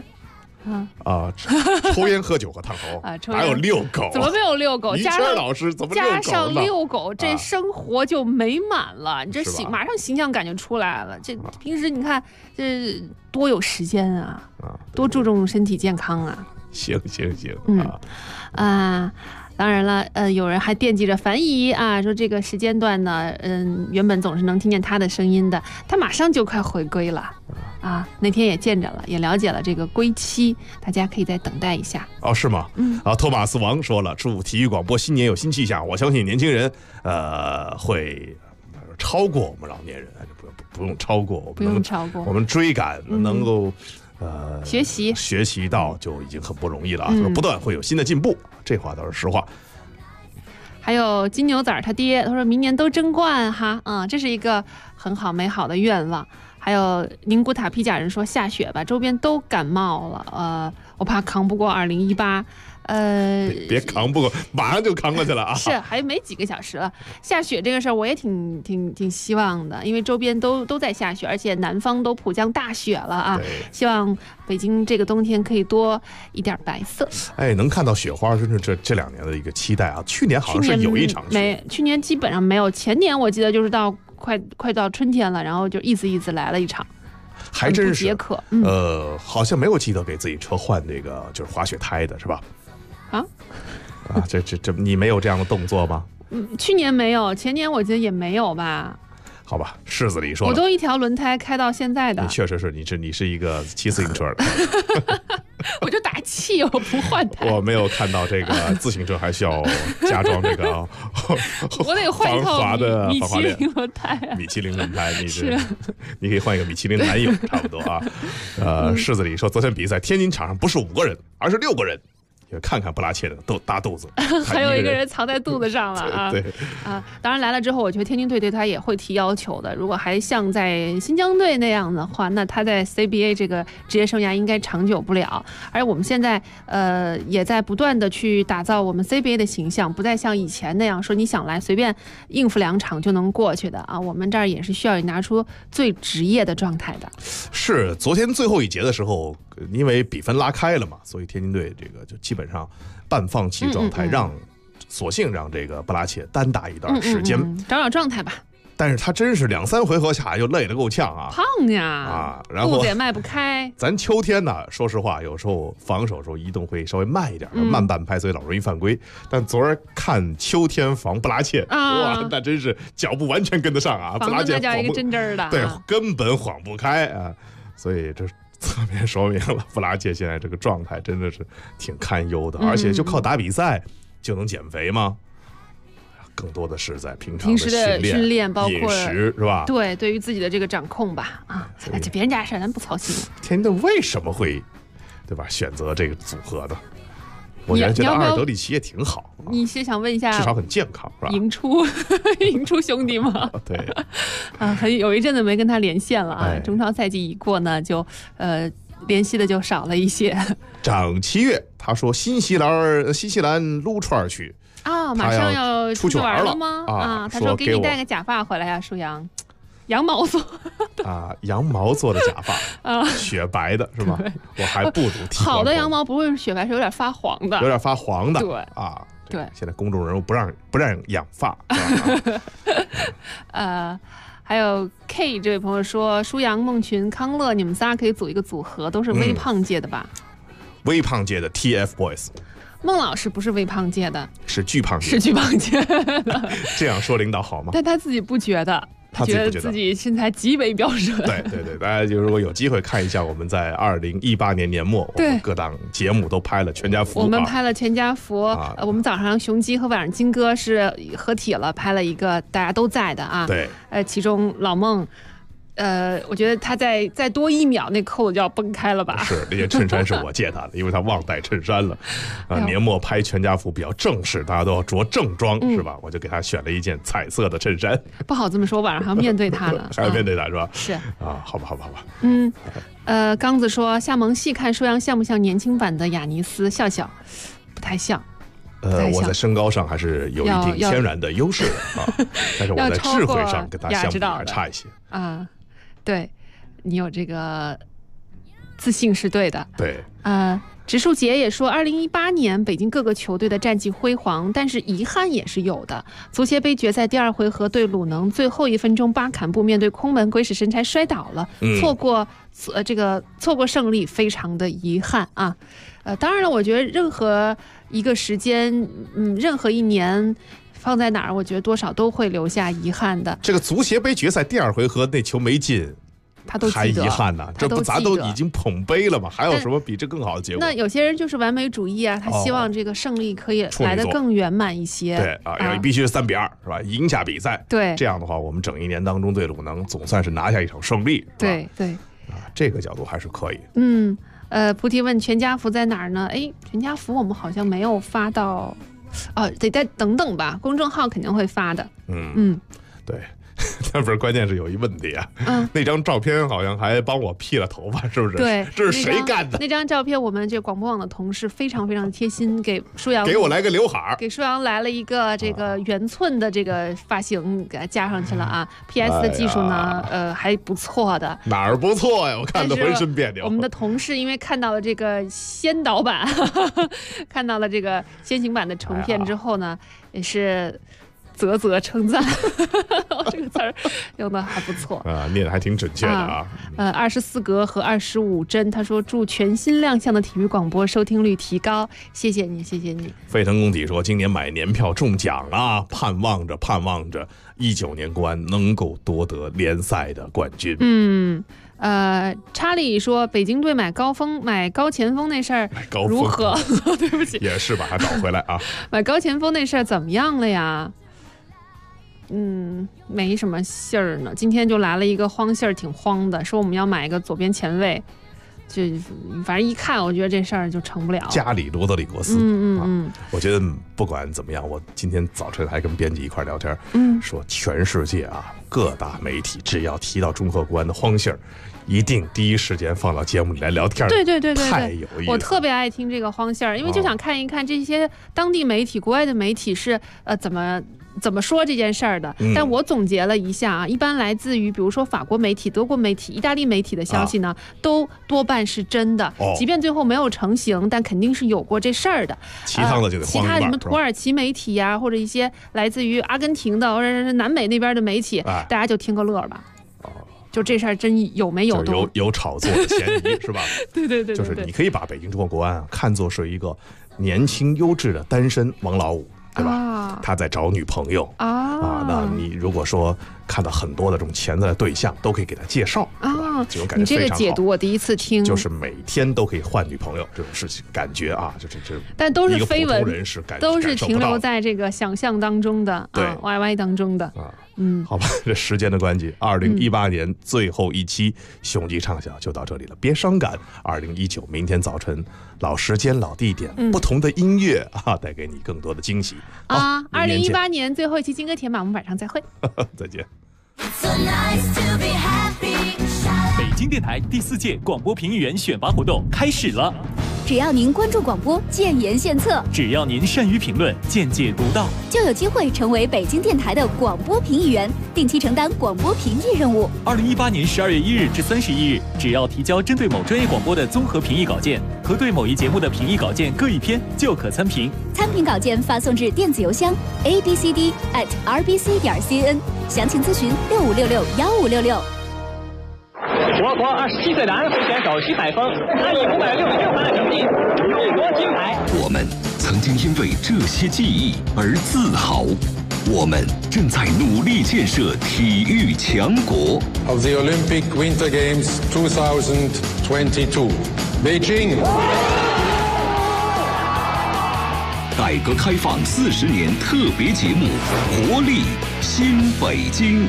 抽烟、喝酒和烫头啊， 还有遛狗？ 怎么没有遛狗？ 于谦老师怎么遛狗加上遛狗，这生活就美满了。你这马上形象感就出来了。这平时你看，这多有时间啊，多注重身体健康啊。 行当然了，有人还惦记着樊姨啊，说这个时间段呢，原本总是能听见她的声音的，她马上就快回归了啊。那天也见着了，也了解了这个归期，大家可以再等待一下。 哦，是吗？托马斯王说了，祝体育广播新年有新气象。我相信年轻人会超过我们老年人，不用超过， 不用超过， 我们追赶能够。 学习到就已经很不容易了啊！不断会有新的进步，这话倒是实话。 还有金牛仔他爹，他说明年都争冠哈，这是一个很好美好的愿望。还有宁古塔披甲人说下雪吧，周边都感冒了，我怕扛不过2018。 别扛不过，马上就扛过去了啊！ 是，还没几个小时了。下雪这个事儿，我也挺希望的，因为周边都在下雪，而且南方都普降大雪了啊！希望北京这个冬天可以多一点白色。 能看到雪花，真是这2年的一个期待啊！去年好像是有一场雪， 去年基本上没有，前年我记得就是到快到春天了，然后就一次来了一场。 还真是解渴， 好像没有记得给自己车换这个就是滑雪胎的是吧？这你没有这样的动作吗？ 去年没有，前年我记得也没有吧。 好吧，柿子里说了， 我都一条轮胎开到现在的。 你确实是，你是一个骑自行车的。 我就打气，我不换胎。 我没有看到这个自行车还需要加装这个我得换一套米其林轮胎啊。 米其林轮胎，你可以换一个米其林男友，差不多啊。柿子里说，昨天比赛天津场上不是5个人，而是6个人。看看布拉切的大肚子， 还有一个人藏在肚子上了啊！ 对当然来了之后，我觉得天津队对他也会提要求的。如果还像在新疆队那样的话，那他在 CBA 这个职业生涯应该长久不了。而我们现在也在不断的去打造我们 CBA 的形象，不再像以前那样说你想来随便应付2场就能过去的啊！我们这儿也是需要你拿出最职业的状态的。 是昨天最后一节的时候，因为比分拉开了嘛，所以天津队这个就基本上半放弃状态，索性让这个布拉切单打一段时间， 找状态吧。 但是他真是2-3回合下又累得够呛啊， 胖呀然后肚子也迈不开。 咱秋天呢，说实话，有时候防守时候移动会稍微慢一点，慢半拍，所以老容易犯规。但昨儿看秋天防布拉切，哇，那真是脚步完全跟得上啊！布拉切那叫一个真真的， 对，根本晃不开啊，所以这侧面说明了布拉切现在这个状态真的是挺堪忧的，而且就靠打比赛就能减肥吗？更多的是在平常的训练，包括饮食，是吧？ 对，对于自己的这个掌控吧，这别人家事咱不操心。 天津队为什么会，对吧？选择这个组合的？ 我觉得阿尔德里奇也挺好。 你是想问一下， 至少很健康，是吧？ 迎出兄弟吗？ 对， 有一阵子没跟他连线了啊。中超赛季一过呢，就联系的就少了一些。 长7月，他说新西兰撸串去啊，马上要出去玩了吗？啊，他说给你带个假发回来呀，舒阳。羊毛做啊，羊毛做的假发啊，雪白的是吧？我还不如剃好的羊毛不会是雪白，是有点发黄的， 有点发黄的。 对啊， 对。 现在公众人物不让养发。 还有 K 这位朋友说，舒阳、孟群、康乐，你们仨可以组一个组合，都是微胖界的吧？ 微胖界的 TFBOYS。 孟老师不是微胖界的， 是巨胖界， 是巨胖界的。 这样说领导好吗？ 但他自己不觉得。他觉得自己身材极为标准。 对，大家就如果有机会看一下，我们在2018年年末，我们各档节目都拍了全家福。 我们拍了全家福，我们早上雄鸡和晚上金哥是合体了，拍了一个大家都在的啊。 对， 其中老孟。我觉得他再多1秒，那扣子就要崩开了吧？ 是，那件衬衫是我借他的，因为他忘带衬衫了。年末拍全家福比较正式，大家都要着正装，是吧？我就给他选了一件彩色的衬衫。 不好这么说，晚上还要面对他呢。 还要面对他是吧？ 是啊，好吧。 刚子说夏萌细看舒阳像不像年轻版的雅尼斯？笑，不太像。 我在身高上还是有一定天然的优势的啊，但是我在智慧上跟他相比还差一些啊。对，你有这个自信是对的。 对， 植树杰也说，2018年北京各个球队的战绩辉煌，但是遗憾也是有的。足协杯决赛第2回合对鲁能，最后1分钟巴坎布面对空门鬼使神差摔倒了，错过胜利，非常的遗憾啊。当然了，我觉得任何一个时间，任何一年。放在哪儿，我觉得多少都会留下遗憾的。 这个足协杯决赛第2回合那球没进， 他都还遗憾呢？这不咱都已经捧杯了吗？还有什么比这更好的结果？ 那有些人就是完美主义啊，他希望这个胜利可以来得更圆满一些。 对啊，必须是3-2是吧？赢下比赛。 对， 这样的话，我们整一年当中对鲁能总算是拿下一场胜利。 对啊，这个角度还是可以。 菩提问全家福在哪儿呢？全家福我们好像没有发到。得再等等吧，公众号肯定会发的。 对，但不是，关键是有一问题啊。那张照片好像还帮我剃了头发，是不是？ 对， 这是谁干的？ 那张照片，我们这广播网的同事非常非常贴心，给舒阳给我来个刘海， 给舒阳来了一个这个圆寸的这个发型，给他加上去了啊。PS 的技术呢，还不错的。 哪儿不错呀？我看得浑身别扭。 我们的同事因为看到了这个先导版，看到了这个先行版的成片之后呢，也是。啧称赞，这个词儿用的还不错啊，念的还挺准确的啊。 24格和25帧，他说祝全新亮相的体育广播收听率提高，谢谢你。 沸腾工体说今年买年票中奖了，盼望着19年国安能够夺得联赛的冠军。 查理说北京队买高前锋那事儿如何？对不起， 也是把它找回来啊。 买高前锋那事儿怎么样了呀？没什么信儿呢。今天就来了一个慌信儿，挺慌的，说我们要买一个左边前卫，就反正一看，我觉得这事儿就成不了。 加里罗德里格斯，我觉得不管怎么样，我今天早晨还跟编辑一块聊天，说全世界啊各大媒体只要提到中赫国安的慌信儿，一定第一时间放到节目里来聊天。 对， 太有意思。 我特别爱听这个慌信儿，因为就想看一看这些当地媒体、国外的媒体是怎么说这件事儿的。但我总结了一下啊，一般来自于比如说法国媒体、德国媒体、意大利媒体的消息呢，都多半是真的。即便最后没有成型，但肯定是有过这事儿的。 其他的就得其他什么土耳其媒体呀，或者一些来自于阿根廷的或者是南美那边的媒体，大家就听个乐吧。就这事儿真有没有都有炒作的嫌疑是吧？ 对， 就是你可以把北京中赫国安看作是一个年轻优质的单身王老五。对吧？他在找女朋友那你如果说看到很多的这种潜在的对象，都可以给他介绍这种感觉非常好。 你这个解读我第一次听， 就是每天都可以换女朋友这种事情，感觉啊， 但都是绯闻人士都是停留在这个想象当中的， 对 ，YY 当中的好吧，这时间的关系，2018年最后一期雄鸡畅想就到这里了，别伤感。2019明天早晨老时间老地点，不同的音乐啊，带给你更多的惊喜啊！2018年最后一期金歌铁马，我们晚上再会， 再见。 北京电台第4届广播评议员选拔活动开始了。 只要您关注广播，建言献策； 只要您善于评论，见解独到， 就有机会成为北京电台的广播评议员，定期承担广播评议任务。 2018年12月1日至31日，只要提交针对某专业广播的综合评议稿件和对某一节目的评议稿件各1篇，就可参评。 参评稿件发送至电子邮箱 abcd@rbc.cn， 详情咨询65661566。 我国27岁的安徽选手徐海峰，他以566分的成绩荣夺金牌。 我们曾经因为这些记忆而自豪，我们正在努力建设体育强国。 Of the Olympic Winter Games 2022, Beijing。 改革开放40年特别节目，活力新北京。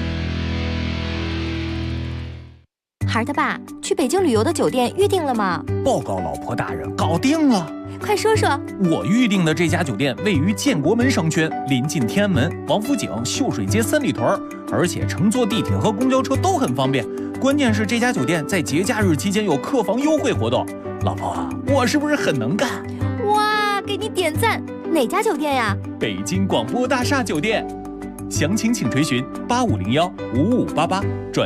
孩儿他爸，去北京旅游的酒店预定了吗？ 报告老婆大人，搞定了。 快说说。 我预定的这家酒店位于建国门商圈，临近天安门、王府井、秀水街三里屯，而且乘坐地铁和公交车都很方便。关键是这家酒店在节假日期间有客房优惠活动。老婆，我是不是很能干？ 哇，给你点赞！哪家酒店呀？ 北京广播大厦酒店。详情请垂询85015588转